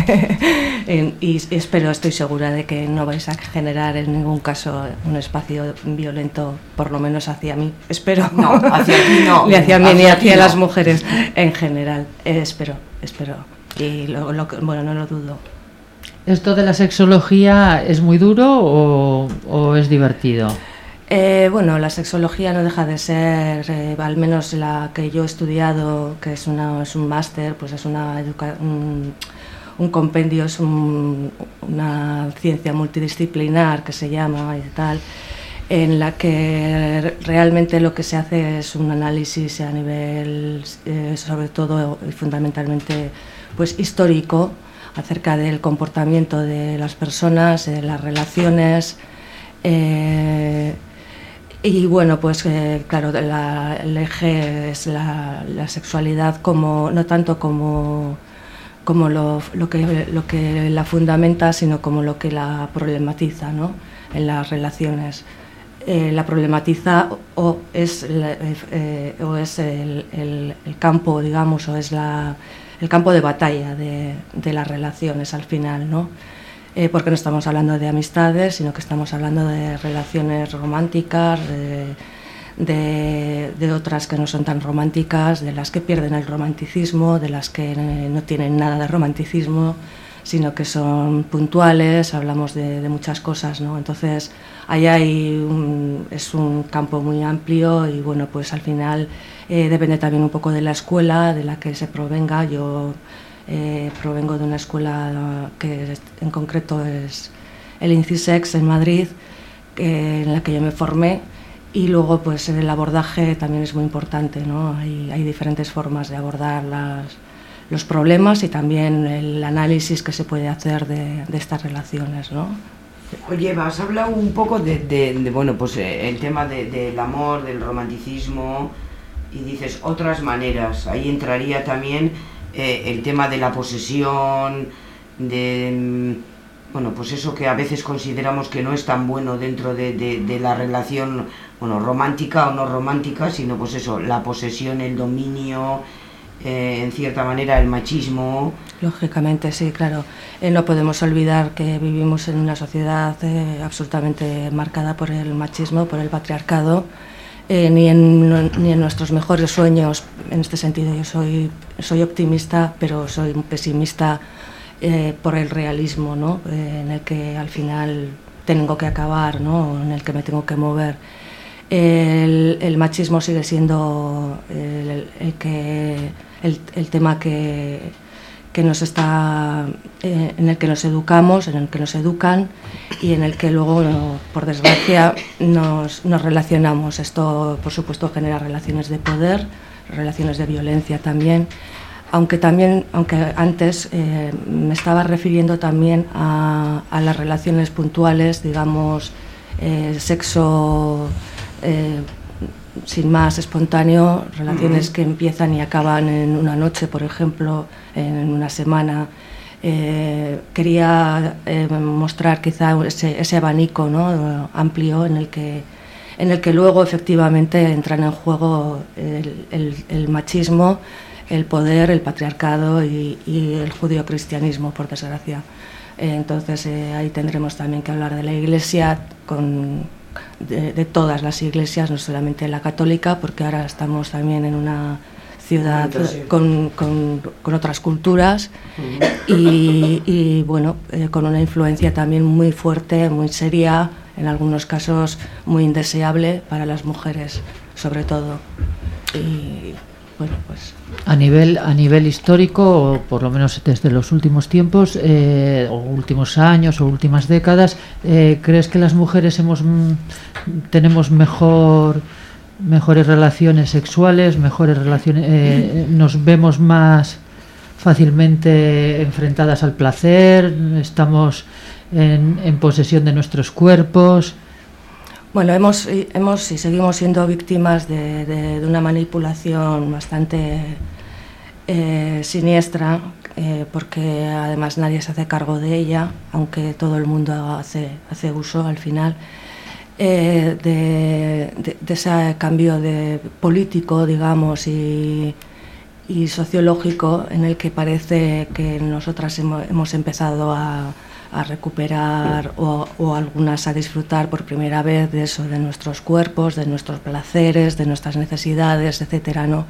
En- y espero, estoy segura de que no vais a generar en ningún caso un espacio violento, por lo menos hacia mí. Espero. No, hacia ti no. Ni hacia mí, ni Hacia ti hacia no. las mujeres en general. Eh, espero, espero. Y lo, lo que- bueno, no lo dudo. ¿Esto de la sexología es muy duro o, o es divertido? Eh, bueno, la sexología no deja de ser, eh, al menos la que yo he estudiado, que es, una, es un máster, pues es una educa un, un compendio, es un- una ciencia multidisciplinar que se llama y tal, en la que realmente lo que se hace es un análisis a nivel, eh, sobre todo y fundamentalmente, pues histórico, acerca del comportamiento de las personas, de las relaciones. Eh, y bueno, pues eh, claro, la- el eje es la, la sexualidad, como no tanto como, como lo, lo, que, lo que la fundamenta, sino como lo que la problematiza, ¿no?, en las relaciones. Eh, la problematiza o es, la- eh, o es el, el- el campo, digamos, o es la, el campo de batalla de, de las relaciones al final, ¿no? Eh, porque no estamos hablando de amistades, sino que estamos hablando de relaciones románticas, de, de, de otras que no son tan románticas, de las que pierden el romanticismo, de las que eh, no tienen nada de romanticismo, sino que son puntuales, hablamos de, de muchas cosas, ¿no? Entonces, ahí hay un, es un campo muy amplio y bueno, pues al final eh, depende también un poco de la escuela de la que se provenga. Yo eh, provengo de una escuela que es- en concreto es el INCISEX en Madrid, que- en la que yo me formé, y luego pues el abordaje también es muy importante, ¿no? Hay, hay diferentes formas de abordar las, los problemas y también el análisis que se puede hacer de, de estas relaciones, ¿no? Oye, Eva, has hablado un poco de, de- de, bueno, pues eh, el tema de- del amor, del romanticismo, y dices otras maneras. Ahí entraría también eh, el tema de la posesión, de, mm, bueno, pues eso que a veces consideramos que no es tan bueno dentro de, de- de la relación, bueno, romántica o no romántica, sino pues eso, la posesión, el dominio, eh, en cierta manera el machismo. Lógicamente, sí, claro. Eh, no podemos olvidar que vivimos en una sociedad eh, absolutamente marcada por el machismo, por el patriarcado. Eh, ni, en, no- ni en nuestros mejores sueños, en este sentido yo soy, soy optimista, pero soy pesimista eh, por el realismo, ¿no? Eh, en el que al final tengo que acabar, ¿no? En el que me tengo que mover. El, el machismo sigue siendo el, el que, el, el tema que, que nos está, eh, en el que nos educamos, en el que nos educan y en el que luego, no, por desgracia, nos, nos relacionamos. Esto, por supuesto, genera relaciones de poder, relaciones de violencia también. aunque también, aunque antes eh, me estaba refiriendo también a, a las relaciones puntuales, digamos, eh, sexo eh, sin más espontáneo, relaciones uh-huh. que empiezan y acaban en una noche, por ejemplo, en una semana. Eh, quería eh, mostrar quizá ese, ese abanico, ¿no?, amplio en el que en el que luego efectivamente entran en juego el, el, el machismo, el poder, el patriarcado y, y el judeocristianismo, por desgracia. Eh, entonces eh, ahí tendremos también que hablar de la Iglesia, con, de, de todas las iglesias, no solamente la católica, porque ahora estamos también en una ciudad con, con, con otras culturas y, y bueno, eh, con una influencia también muy fuerte, muy seria, en algunos casos muy indeseable para las mujeres, sobre todo. Y bueno, pues a nivel a nivel histórico, o por lo menos desde los últimos tiempos, eh, o últimos años o últimas décadas, eh, ¿crees que las mujeres hemos mm, tenemos mejor mejores relaciones sexuales, mejores relaciones, eh, nos vemos más fácilmente enfrentadas al placer, estamos en, en posesión de nuestros cuerpos? Bueno, hemos, hemos y seguimos siendo víctimas de, de, de una manipulación bastante eh, siniestra, eh, porque además nadie se hace cargo de ella, aunque todo el mundo hace, hace uso al final. Eh, de, de, de ese cambio de político, digamos, y, y sociológico, en el que parece que nosotras hemos, hemos empezado a, a recuperar o, o algunas a disfrutar por primera vez de eso, de nuestros cuerpos, de nuestros placeres, de nuestras necesidades, etcétera, ¿no?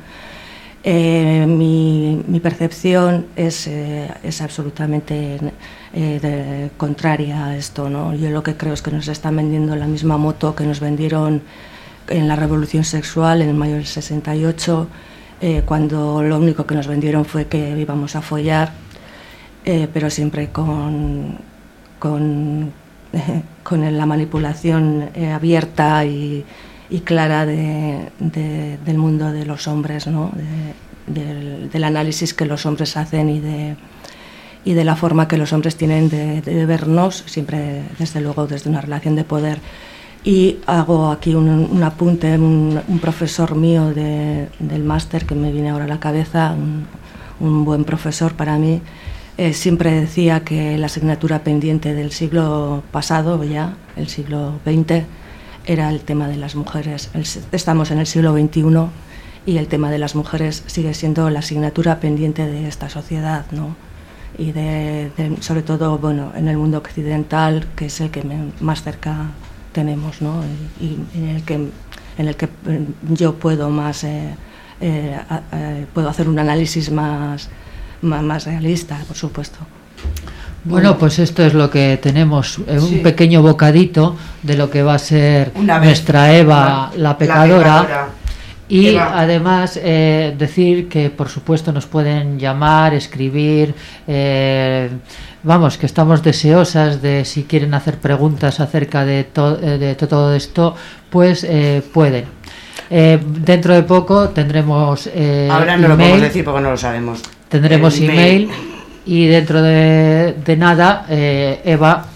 Eh, mi, mi percepción es, eh, es absolutamente eh, de, contraria a esto, ¿no? Yo lo que creo es que nos están vendiendo la misma moto que nos vendieron en la revolución sexual en el mayo del sesenta y ocho, eh, cuando lo único que nos vendieron fue que íbamos a follar, eh, pero siempre con, con, eh, con la manipulación eh, abierta y y clara de, de, del mundo de los hombres, ¿no? De, del, del análisis que los hombres hacen y de, y de la forma que los hombres tienen de, de vernos, siempre desde luego desde una relación de poder. Y hago aquí un, un apunte, un, un profesor mío de, del máster que me viene ahora a la cabeza, un, un buen profesor para mí, eh, siempre decía que la asignatura pendiente del siglo pasado ya, el siglo veinte, era el tema de las mujeres. Estamos en el siglo veintiuno y el tema de las mujeres sigue siendo la asignatura pendiente de esta sociedad, ¿no? Y de, de, sobre todo, bueno, en el mundo occidental, que es el que me, más cerca tenemos, ¿no? Y, y en el que en el que yo puedo más eh, eh, eh, puedo hacer un análisis más, más más realista, por supuesto. Bueno, pues esto es lo que tenemos, eh, un sí. pequeño bocadito de lo que va a ser nuestra Eva, la, la pecadora. La pecadora. Y Eva. Además eh, decir que por supuesto nos pueden llamar, escribir, eh, vamos, que estamos deseosas de, si quieren hacer preguntas acerca de, to, de todo esto, pues eh, pueden. Eh, dentro de poco tendremos eh, ahora no email, lo podemos decir porque no lo sabemos. Tendremos El email. email Y dentro de, de nada, eh, Eva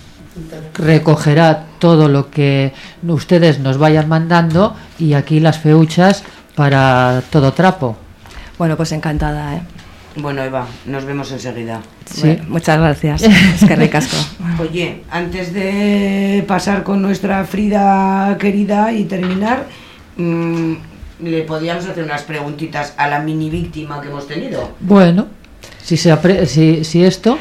recogerá todo lo que ustedes nos vayan mandando y aquí las feuchas para todo trapo. Bueno, pues encantada, ¿eh? Bueno, Eva, nos vemos enseguida. Sí. Bueno, muchas gracias. Es que recasco. Oye, antes de pasar con nuestra Frida querida y terminar, mmm, le podíamos hacer unas preguntitas a la mini víctima que hemos tenido. Bueno. Si, se apre- si, si esto...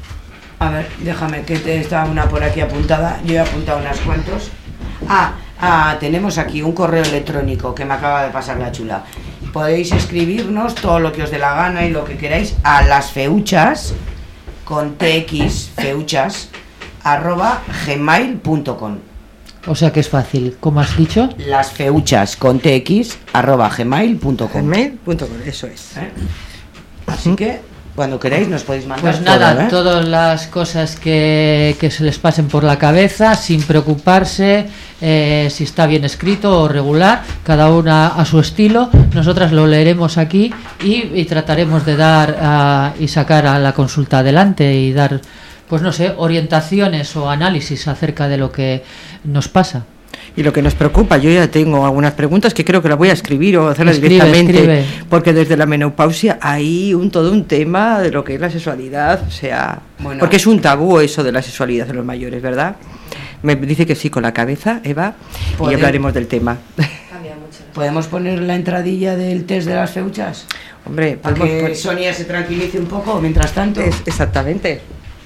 A ver, déjame que te está una por aquí apuntada. Yo he apuntado unas cuantos. Ah, ah, tenemos aquí un correo electrónico que me acaba de pasar la chula. Podéis escribirnos todo lo que os dé la gana y lo que queráis a las feuchas con tx feuchas arroba gmail punto com. O sea que es fácil, ¿cómo has dicho? Las feuchas con tx arroba gmail punto com. Gmail punto com, eso es. ¿Eh? Así que Cuando queráis nos podéis mandar. Pues nada, todo, ¿eh? todas las cosas que, que se les pasen por la cabeza, sin preocuparse eh, si está bien escrito o regular, cada una a su estilo. Nosotras lo leeremos aquí y, y trataremos de dar uh, y sacar a la consulta adelante y dar, pues no sé, orientaciones o análisis acerca de lo que nos pasa. Y lo que nos preocupa, yo ya tengo algunas preguntas que creo que las voy a escribir o hacerlas Escribe, directamente, escribe. porque desde la menopausia hay un todo un tema de lo que es la sexualidad, o sea, Bueno. porque es un tabú eso de la sexualidad de los mayores, ¿verdad? Me dice que sí con la cabeza, Eva, y Podemos- hablaremos del tema. ¿Podemos poner la entradilla del test de las feuchas? Hombre, Para podemos que poner- Sonia se tranquilice un poco mientras tanto. Es- exactamente.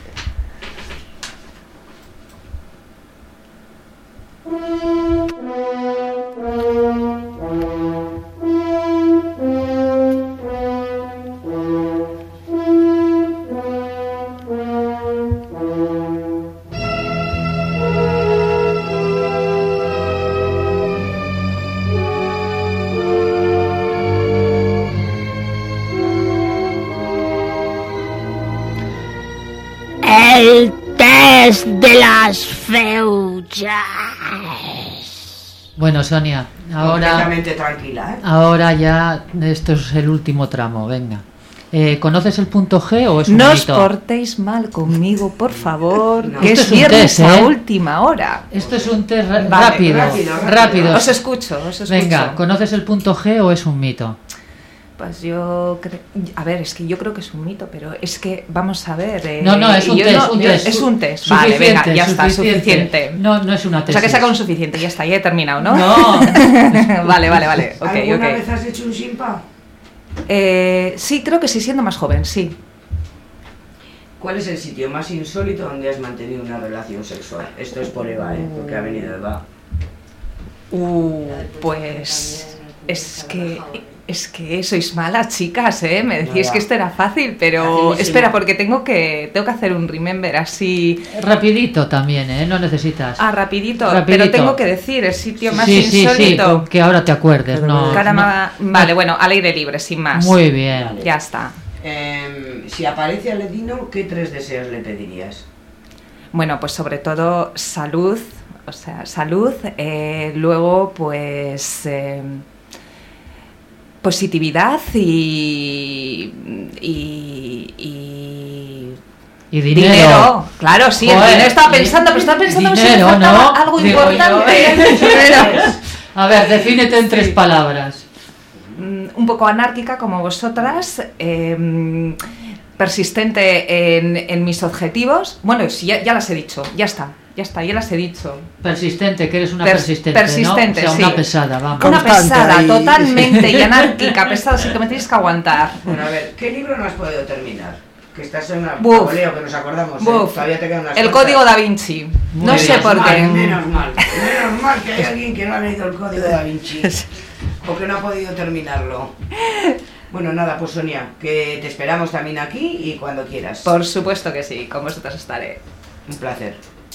El test de las feuchas. Bueno, Sonia, ahora, Completamente tranquila, ¿eh? ahora ya esto es el último tramo, venga. Eh, ¿Conoces el punto G o es un No os mito? portéis mal conmigo, por favor, No. que Esto es es un viernes test, a ¿eh? última hora. Esto es un test ra- Vale, rápido, rápido, rápido, rápido. Os escucho, os escucho. Venga, ¿conoces el punto G o es un mito? Pues yo creo... A ver, es que yo creo que es un mito, pero es que, vamos a ver... eh, No, no, es un yo test, no- un yo- test. Es un test, Suficiente, vale, venga, ya está, suficiente. suficiente. No, no es una O sea, que tesis. saca un suficiente, ya está, ya he terminado, ¿no? No. Vale, vale, vale, ok, ¿Alguna ok. vez has hecho un simpa? Eh, sí, creo que sí, siendo más joven, sí. ¿Cuál es el sitio más insólito donde has mantenido una relación sexual? Esto es por Eva, ¿eh? Porque ha venido Eva. Uh, pues es que es que sois malas chicas, ¿eh? Me decís Nada. que esto era fácil, pero Facilísimo. espera, porque tengo que tengo que hacer un remember así. Rapidito también, ¿eh? No necesitas. Ah, rapidito, Rapidito. pero tengo que decir el sitio más sí, sí, sí, insólito. con que ahora te acuerdes, no. Caramba, no- vale, bueno, al aire libre, sin más. Muy bien. Ya está. Em, si aparece Aledino, ¿qué tres deseos le pedirías? Bueno, pues sobre todo salud, o sea, salud, eh, luego pues eh, positividad y, y, y Y dinero. Claro, sí, el Joder, dinero estaba y- pensando, pero estaba pensando si me dinero, faltaba ¿no? algo Digo yo, importante. ¿eh? Pero- A ver, defínete en tres palabras. Mm, un poco anárquica como vosotras, eh, persistente en, en mis objetivos. Bueno, sí, ya, ya las he dicho, ya está, ya está, ya las he dicho. Persistente, que eres una Pers- persistente, persistente, ¿no? O sea, sí. una pesada, vamos. Una Constante pesada, ahí. totalmente, y anárquica, pesada, así que me tenéis que aguantar. Bueno, a ver, ¿qué libro no has podido terminar? Que estás en una Buf. paboleo, que nos acordamos, ¿eh? Buf. Todavía te quedan unas El cuantas. código da Vinci. Muy No bien. sé por Menos qué. mal, menos mal, menos mal que hay alguien que no ha leído el código da Vinci. Porque no ha podido terminarlo. Bueno, nada, pues Sonia, que te esperamos también aquí y cuando quieras. Por supuesto que sí, con vosotras estaré. Un placer.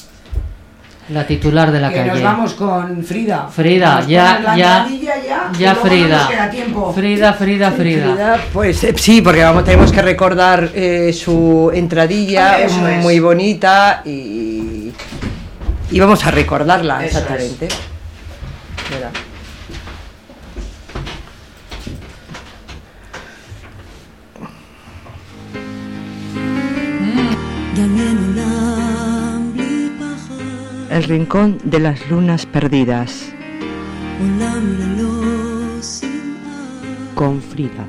La titular de la Que calle. nos vamos con Frida. Frida, Nos ya, pones la ya, entradilla ya, y ya luego no Frida. nos queda tiempo. Frida, Frida, Frida. Frida, pues eh, sí, porque vamos, tenemos que recordar eh, su entradilla, Eso es. muy bonita, y, y vamos a recordarla Eso exactamente. Mira. El rincón de las lunas perdidas. Con Frida.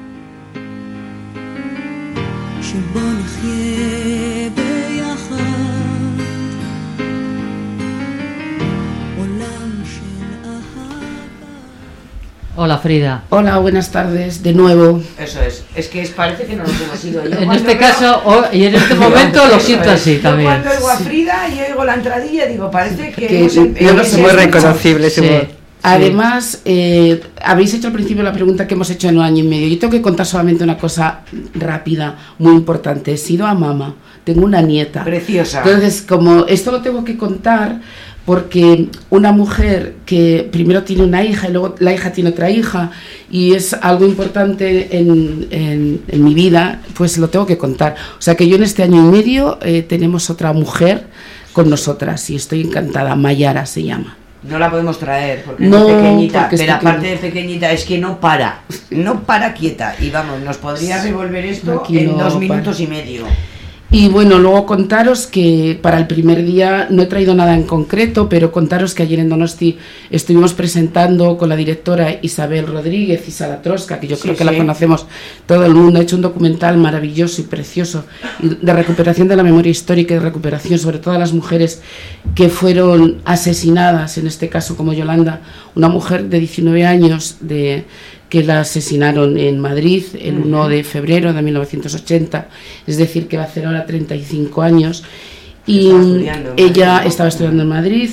Hola, Frida. Hola, buenas tardes, de nuevo. Eso es. Es que es, parece que no nos hemos ido. Yo En cuando este veo- caso, o- y en este momento lo Eso siento es. así Yo también. cuando oigo a Frida y oigo la entradilla, digo, parece que... Que hemos- yo hemos no sé, muy escuchado. reconocible su Sí. voz. Además, eh, habéis hecho al principio la pregunta que hemos hecho en un año y medio. Yo tengo que contar solamente una cosa rápida, muy importante. He sido a mamá, tengo una nieta. Preciosa. Entonces, como esto lo tengo que contar, porque una mujer que primero tiene una hija y luego la hija tiene otra hija y es algo importante en, en, en mi vida, pues lo tengo que contar. O sea que yo en este año y medio eh, tenemos otra mujer con nosotras y estoy encantada. Mayara se llama. No la podemos traer porque no, es pequeñita, pero aparte pequeña. de pequeñita es que no para, no para quieta y vamos, nos podría revolver esto Aquí en no dos minutos para. y medio. Y bueno, luego contaros que para el primer día no he traído nada en concreto, pero contaros que ayer en Donosti estuvimos presentando con la directora Isabel Rodríguez y Sara Trosca, que yo sí, creo que sí. la conocemos todo el mundo. Ha hecho un documental maravilloso y precioso de recuperación de la memoria histórica y de recuperación sobre todo a las mujeres que fueron asesinadas, en este caso como Yolanda, una mujer de diecinueve años de... que la asesinaron en Madrid el uno de febrero de mil novecientos ochenta, es decir, que va a hacer ahora treinta y cinco años, y ella estaba estudiando en Madrid,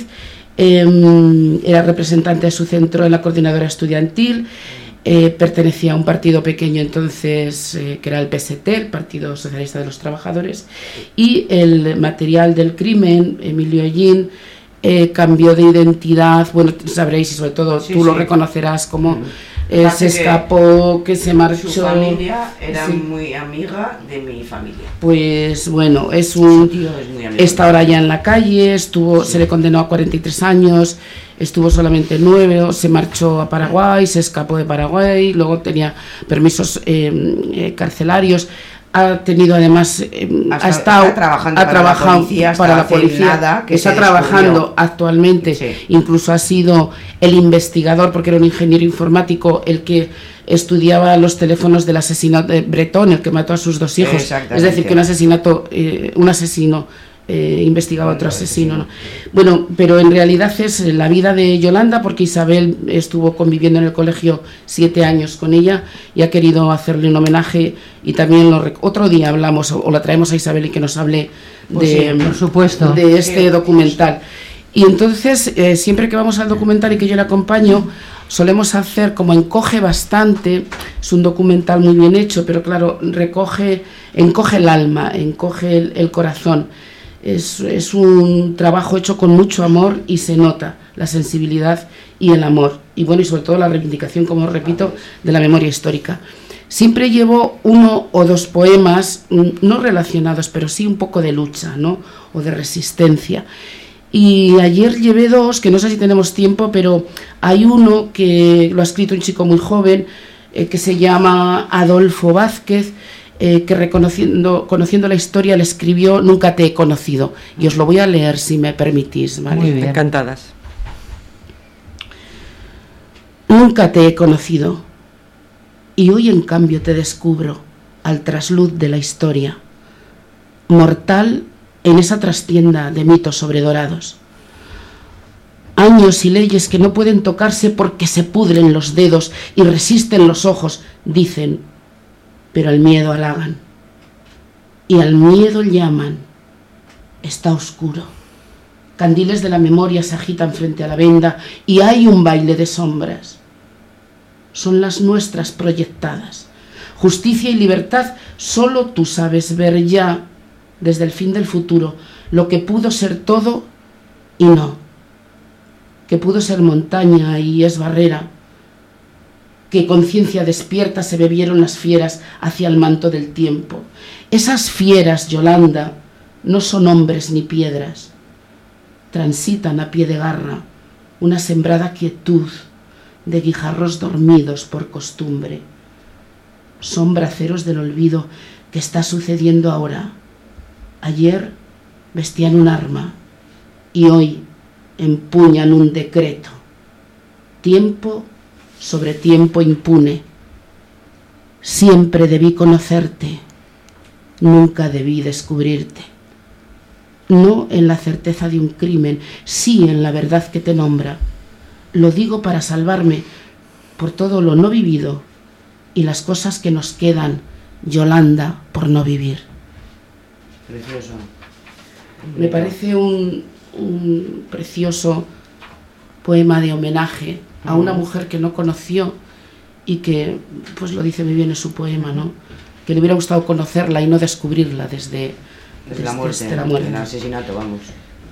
eh, era representante de su centro en la coordinadora estudiantil, eh, pertenecía a un partido pequeño entonces, eh, que era el P S T, el Partido Socialista de los Trabajadores, y el material del crimen, Emilio Ollín, eh, cambió de identidad, bueno, sabréis y sobre todo sí, tú sí. lo reconocerás como... Mm. Eh, se escapó, que, que se marchó. Su familia era sí. muy amiga de mi familia. Pues bueno, es un. Tío es muy amigo. Está ahora ya en la calle, estuvo, sí. se le condenó a cuarenta y tres años, estuvo solamente nueve, se marchó a Paraguay, se escapó de Paraguay, luego tenía permisos eh, eh, carcelarios. Ha tenido además, eh, ha estado está trabajando ha para trabajado la policía, para la policía nada, que está trabajando actualmente, sí. incluso ha sido el investigador, porque era un ingeniero informático, el que estudiaba los teléfonos del asesinato de Bretón, el que mató a sus dos hijos. Es decir, que un asesinato, eh, un asesino eh, investigaba a otro asesino, ¿no? Bueno, pero en realidad es la vida de Yolanda, porque Isabel estuvo conviviendo en el colegio siete años con ella y ha querido hacerle un homenaje, y también lo rec- otro día hablamos o, o la traemos a Isabel y que nos hable de, pues sí, por supuesto. de este documental. Y entonces eh, siempre que vamos al documental y que yo le acompaño, solemos hacer como encoge bastante, es un documental muy bien hecho, pero claro, recoge, encoge el alma, encoge el, el corazón. Es, es un trabajo hecho con mucho amor y se nota la sensibilidad y el amor. Y bueno, y sobre todo la reivindicación, como repito, de la memoria histórica. Siempre llevo uno o dos poemas, no relacionados, pero sí un poco de lucha, ¿no? O de resistencia. Y ayer llevé dos, que no sé si tenemos tiempo, pero hay uno que lo ha escrito un chico muy joven, eh, que se llama Adolfo Vázquez, Eh, que reconociendo, conociendo la historia le escribió Nunca te he conocido, y os lo voy a leer si me permitís, ¿vale? Muy bien. Encantadas. Nunca te he conocido y hoy en cambio te descubro al trasluz de la historia, mortal en esa trastienda de mitos sobredorados. Años y leyes que no pueden tocarse porque se pudren los dedos y resisten los ojos, dicen, pero al miedo halagan, y al miedo llaman. Está oscuro, candiles de la memoria se agitan frente a la venda y hay un baile de sombras. Son las nuestras proyectadas. Justicia y libertad, solo tú sabes ver ya, desde el fin del futuro, lo que pudo ser todo y no, que pudo ser montaña y es barrera, que conciencia despierta se bebieron las fieras hacia el manto del tiempo. Esas fieras, Yolanda, no son hombres ni piedras. Transitan a pie de garra una sembrada quietud de guijarros dormidos por costumbre. Son braceros del olvido que está sucediendo ahora. Ayer vestían un arma y hoy empuñan un decreto. Tiempo sobre tiempo impune. Siempre debí conocerte, nunca debí descubrirte. No en la certeza de un crimen, sí en la verdad que te nombra. Lo digo para salvarme por todo lo no vivido y las cosas que nos quedan, Yolanda, por no vivir. Precioso. Me parece un, un precioso poema de homenaje a una mujer que no conoció y que, pues lo dice muy bien en su poema, ¿no? Que le hubiera gustado conocerla y no descubrirla desde, desde, desde la muerte, desde la muerte. El asesinato, vamos.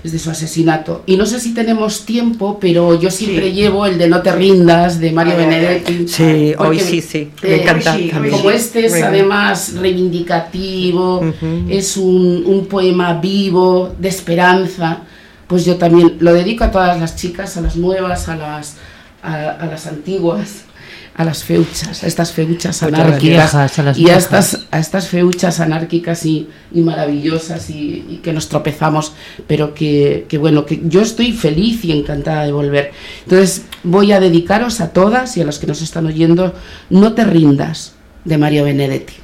desde su asesinato. Y no sé si tenemos tiempo, pero yo siempre Sí. llevo el de No te rindas, de Mario Ay, ay, Benedetti. Sí, Porque, hoy sí, sí. Me eh, encanta. sí, también. como este es Venga. además reivindicativo, Ujú. es un, un poema vivo, de esperanza, pues yo también lo dedico a todas las chicas, a las nuevas, a las, a, a las antiguas, a las feuchas, a estas feuchas A las anárquicas viejas, a las y a viejas. estas, a estas feuchas anárquicas y, y maravillosas y, y que nos tropezamos, pero que, que bueno, que yo estoy feliz y encantada de volver. Entonces voy a dedicaros a todas y a los que nos están oyendo No te rindas, de Mario Benedetti.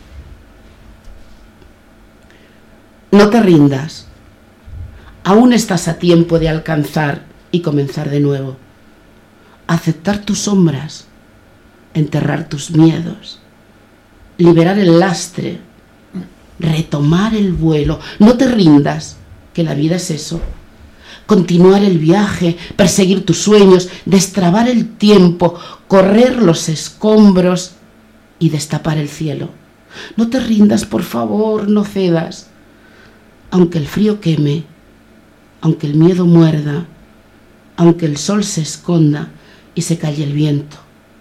No te rindas, aún estás a tiempo de alcanzar y comenzar de nuevo, aceptar tus sombras, enterrar tus miedos, liberar el lastre, retomar el vuelo. No te rindas, que la vida es eso. Continuar el viaje, perseguir tus sueños, destrabar el tiempo, correr los escombros y destapar el cielo. No te rindas, por favor, no cedas. Aunque el frío queme, aunque el miedo muerda, aunque el sol se esconda y se calle el viento.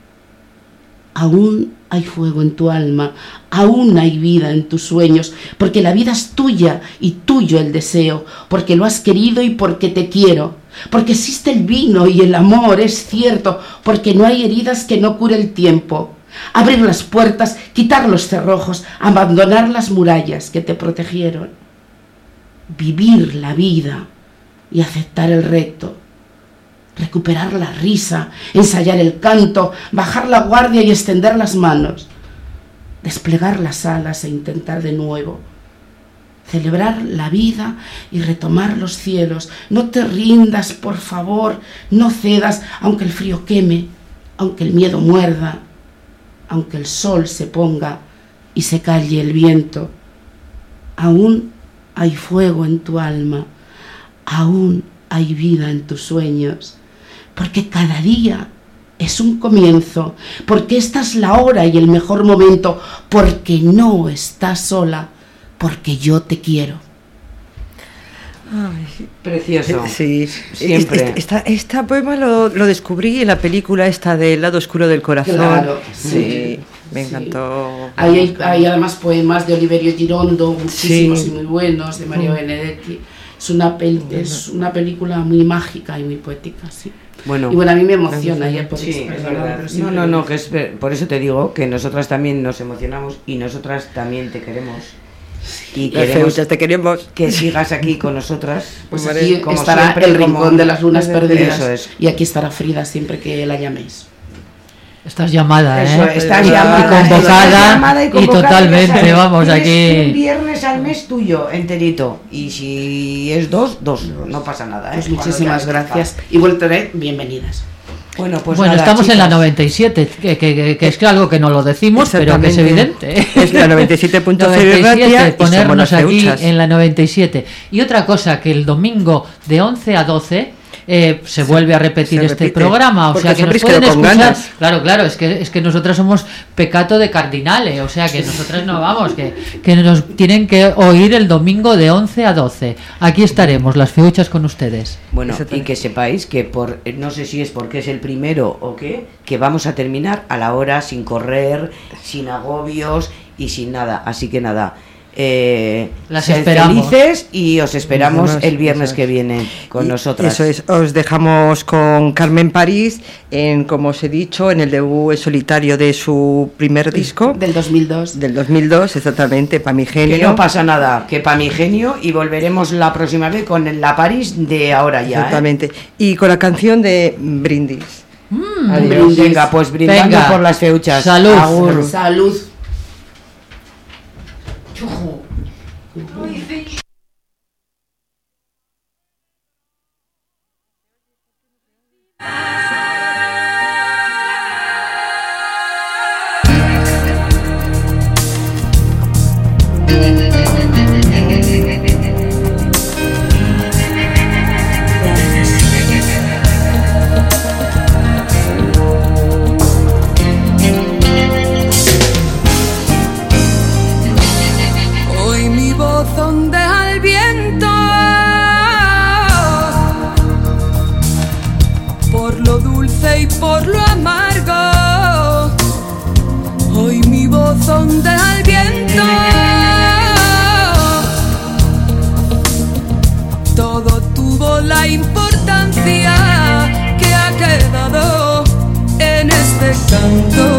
Aún hay fuego en tu alma, aún hay vida en tus sueños, porque la vida es tuya y tuyo el deseo, porque lo has querido y porque te quiero, porque existe el vino y el amor, es cierto, porque no hay heridas que no cure el tiempo. Abrir las puertas, quitar los cerrojos, abandonar las murallas que te protegieron. Vivir la vida y aceptar el reto. Recuperar la risa, ensayar el canto, bajar la guardia y extender las manos, desplegar las alas e intentar de nuevo, celebrar la vida y retomar los cielos. No te rindas, por favor, no cedas, aunque el frío queme, aunque el miedo muerda, aunque el sol se ponga y se calle el viento. Aún hay fuego en tu alma, aún hay vida en tus sueños. Porque cada día es un comienzo, porque esta es la hora y el mejor momento, porque no estás sola, porque yo te quiero. Ay, Precioso. Sí, Siempre. Este, esta, esta poema lo, lo descubrí en la película esta de El lado oscuro del corazón. Claro, sí, sí. me encantó. Ahí hay, hay además poemas de Oliverio Girondo, muchísimos Sí. y muy buenos, de Mario Mm. Benedetti. Es una, pel es una película muy mágica y muy poética, sí. Bueno, y bueno, a mí me emociona. Ya sí, podéis es perdonar, verdad. pero No, siempre no, me- no, que es por eso te digo que nosotras también nos emocionamos y nosotras también te queremos. Y Las queremos feuchas, te queremos. que sigas aquí con nosotras. Pues Hombre, aquí como estará siempre, el rincón como- de las lunas perdidas. Eso es. Y aquí estará Frida siempre que la llaméis. Estás llamada, Eso, ¿eh? estás Y llamada, convocada, estás llamada y, convocada, totalmente, ya sabes, vamos, tienes aquí. un viernes al mes tuyo, enterito. Y si es dos, dos, no pasa nada. ¿eh? Pues Cuando muchísimas ya gracias. Y volveré, bienvenidas. Bueno, pues bueno, nada, estamos en la chicas. noventa y siete, que, que, que, que es algo que no lo decimos, pero que es Exactamente. evidente. Es la noventa y siete punto cero noventa y siete, Ratia y somos ponernos las aquí feuchas. en la noventa y siete. Y otra cosa, que el domingo de once a doce eh, se vuelve a repetir se este repite, programa, o porque sea que nos sabéis que pueden lo con escuchar. ganas. Claro, claro, es que es que nosotras somos pecato de cardinales, o sea que nosotras no vamos, que, que nos tienen que oír el domingo de once a doce. Aquí estaremos, las feuchas con ustedes. Bueno, y que sepáis que por no sé si es porque es el primero o qué, que vamos a terminar a la hora, sin correr, sin agobios y sin nada. Así que nada, eh, Las sed esperamos. felices y os esperamos Nos vemos, el viernes eso que es. viene con Y nosotras. Eso es, os dejamos con Carmen París, en, como os he dicho, en el debut en solitario de su primer disco. Del dos mil dos. Del dos mil dos, exactamente, Pa' mi genio. Que no pasa nada, que para mi genio, y volveremos la próxima vez con la París de ahora ya. ¿eh? Exactamente. Y con la canción de Brindis. Mm, Adiós. Venga, pues brindando Venga. por las feuchas. Salud. Agur. Salud. Hoy mi voz ondea tanto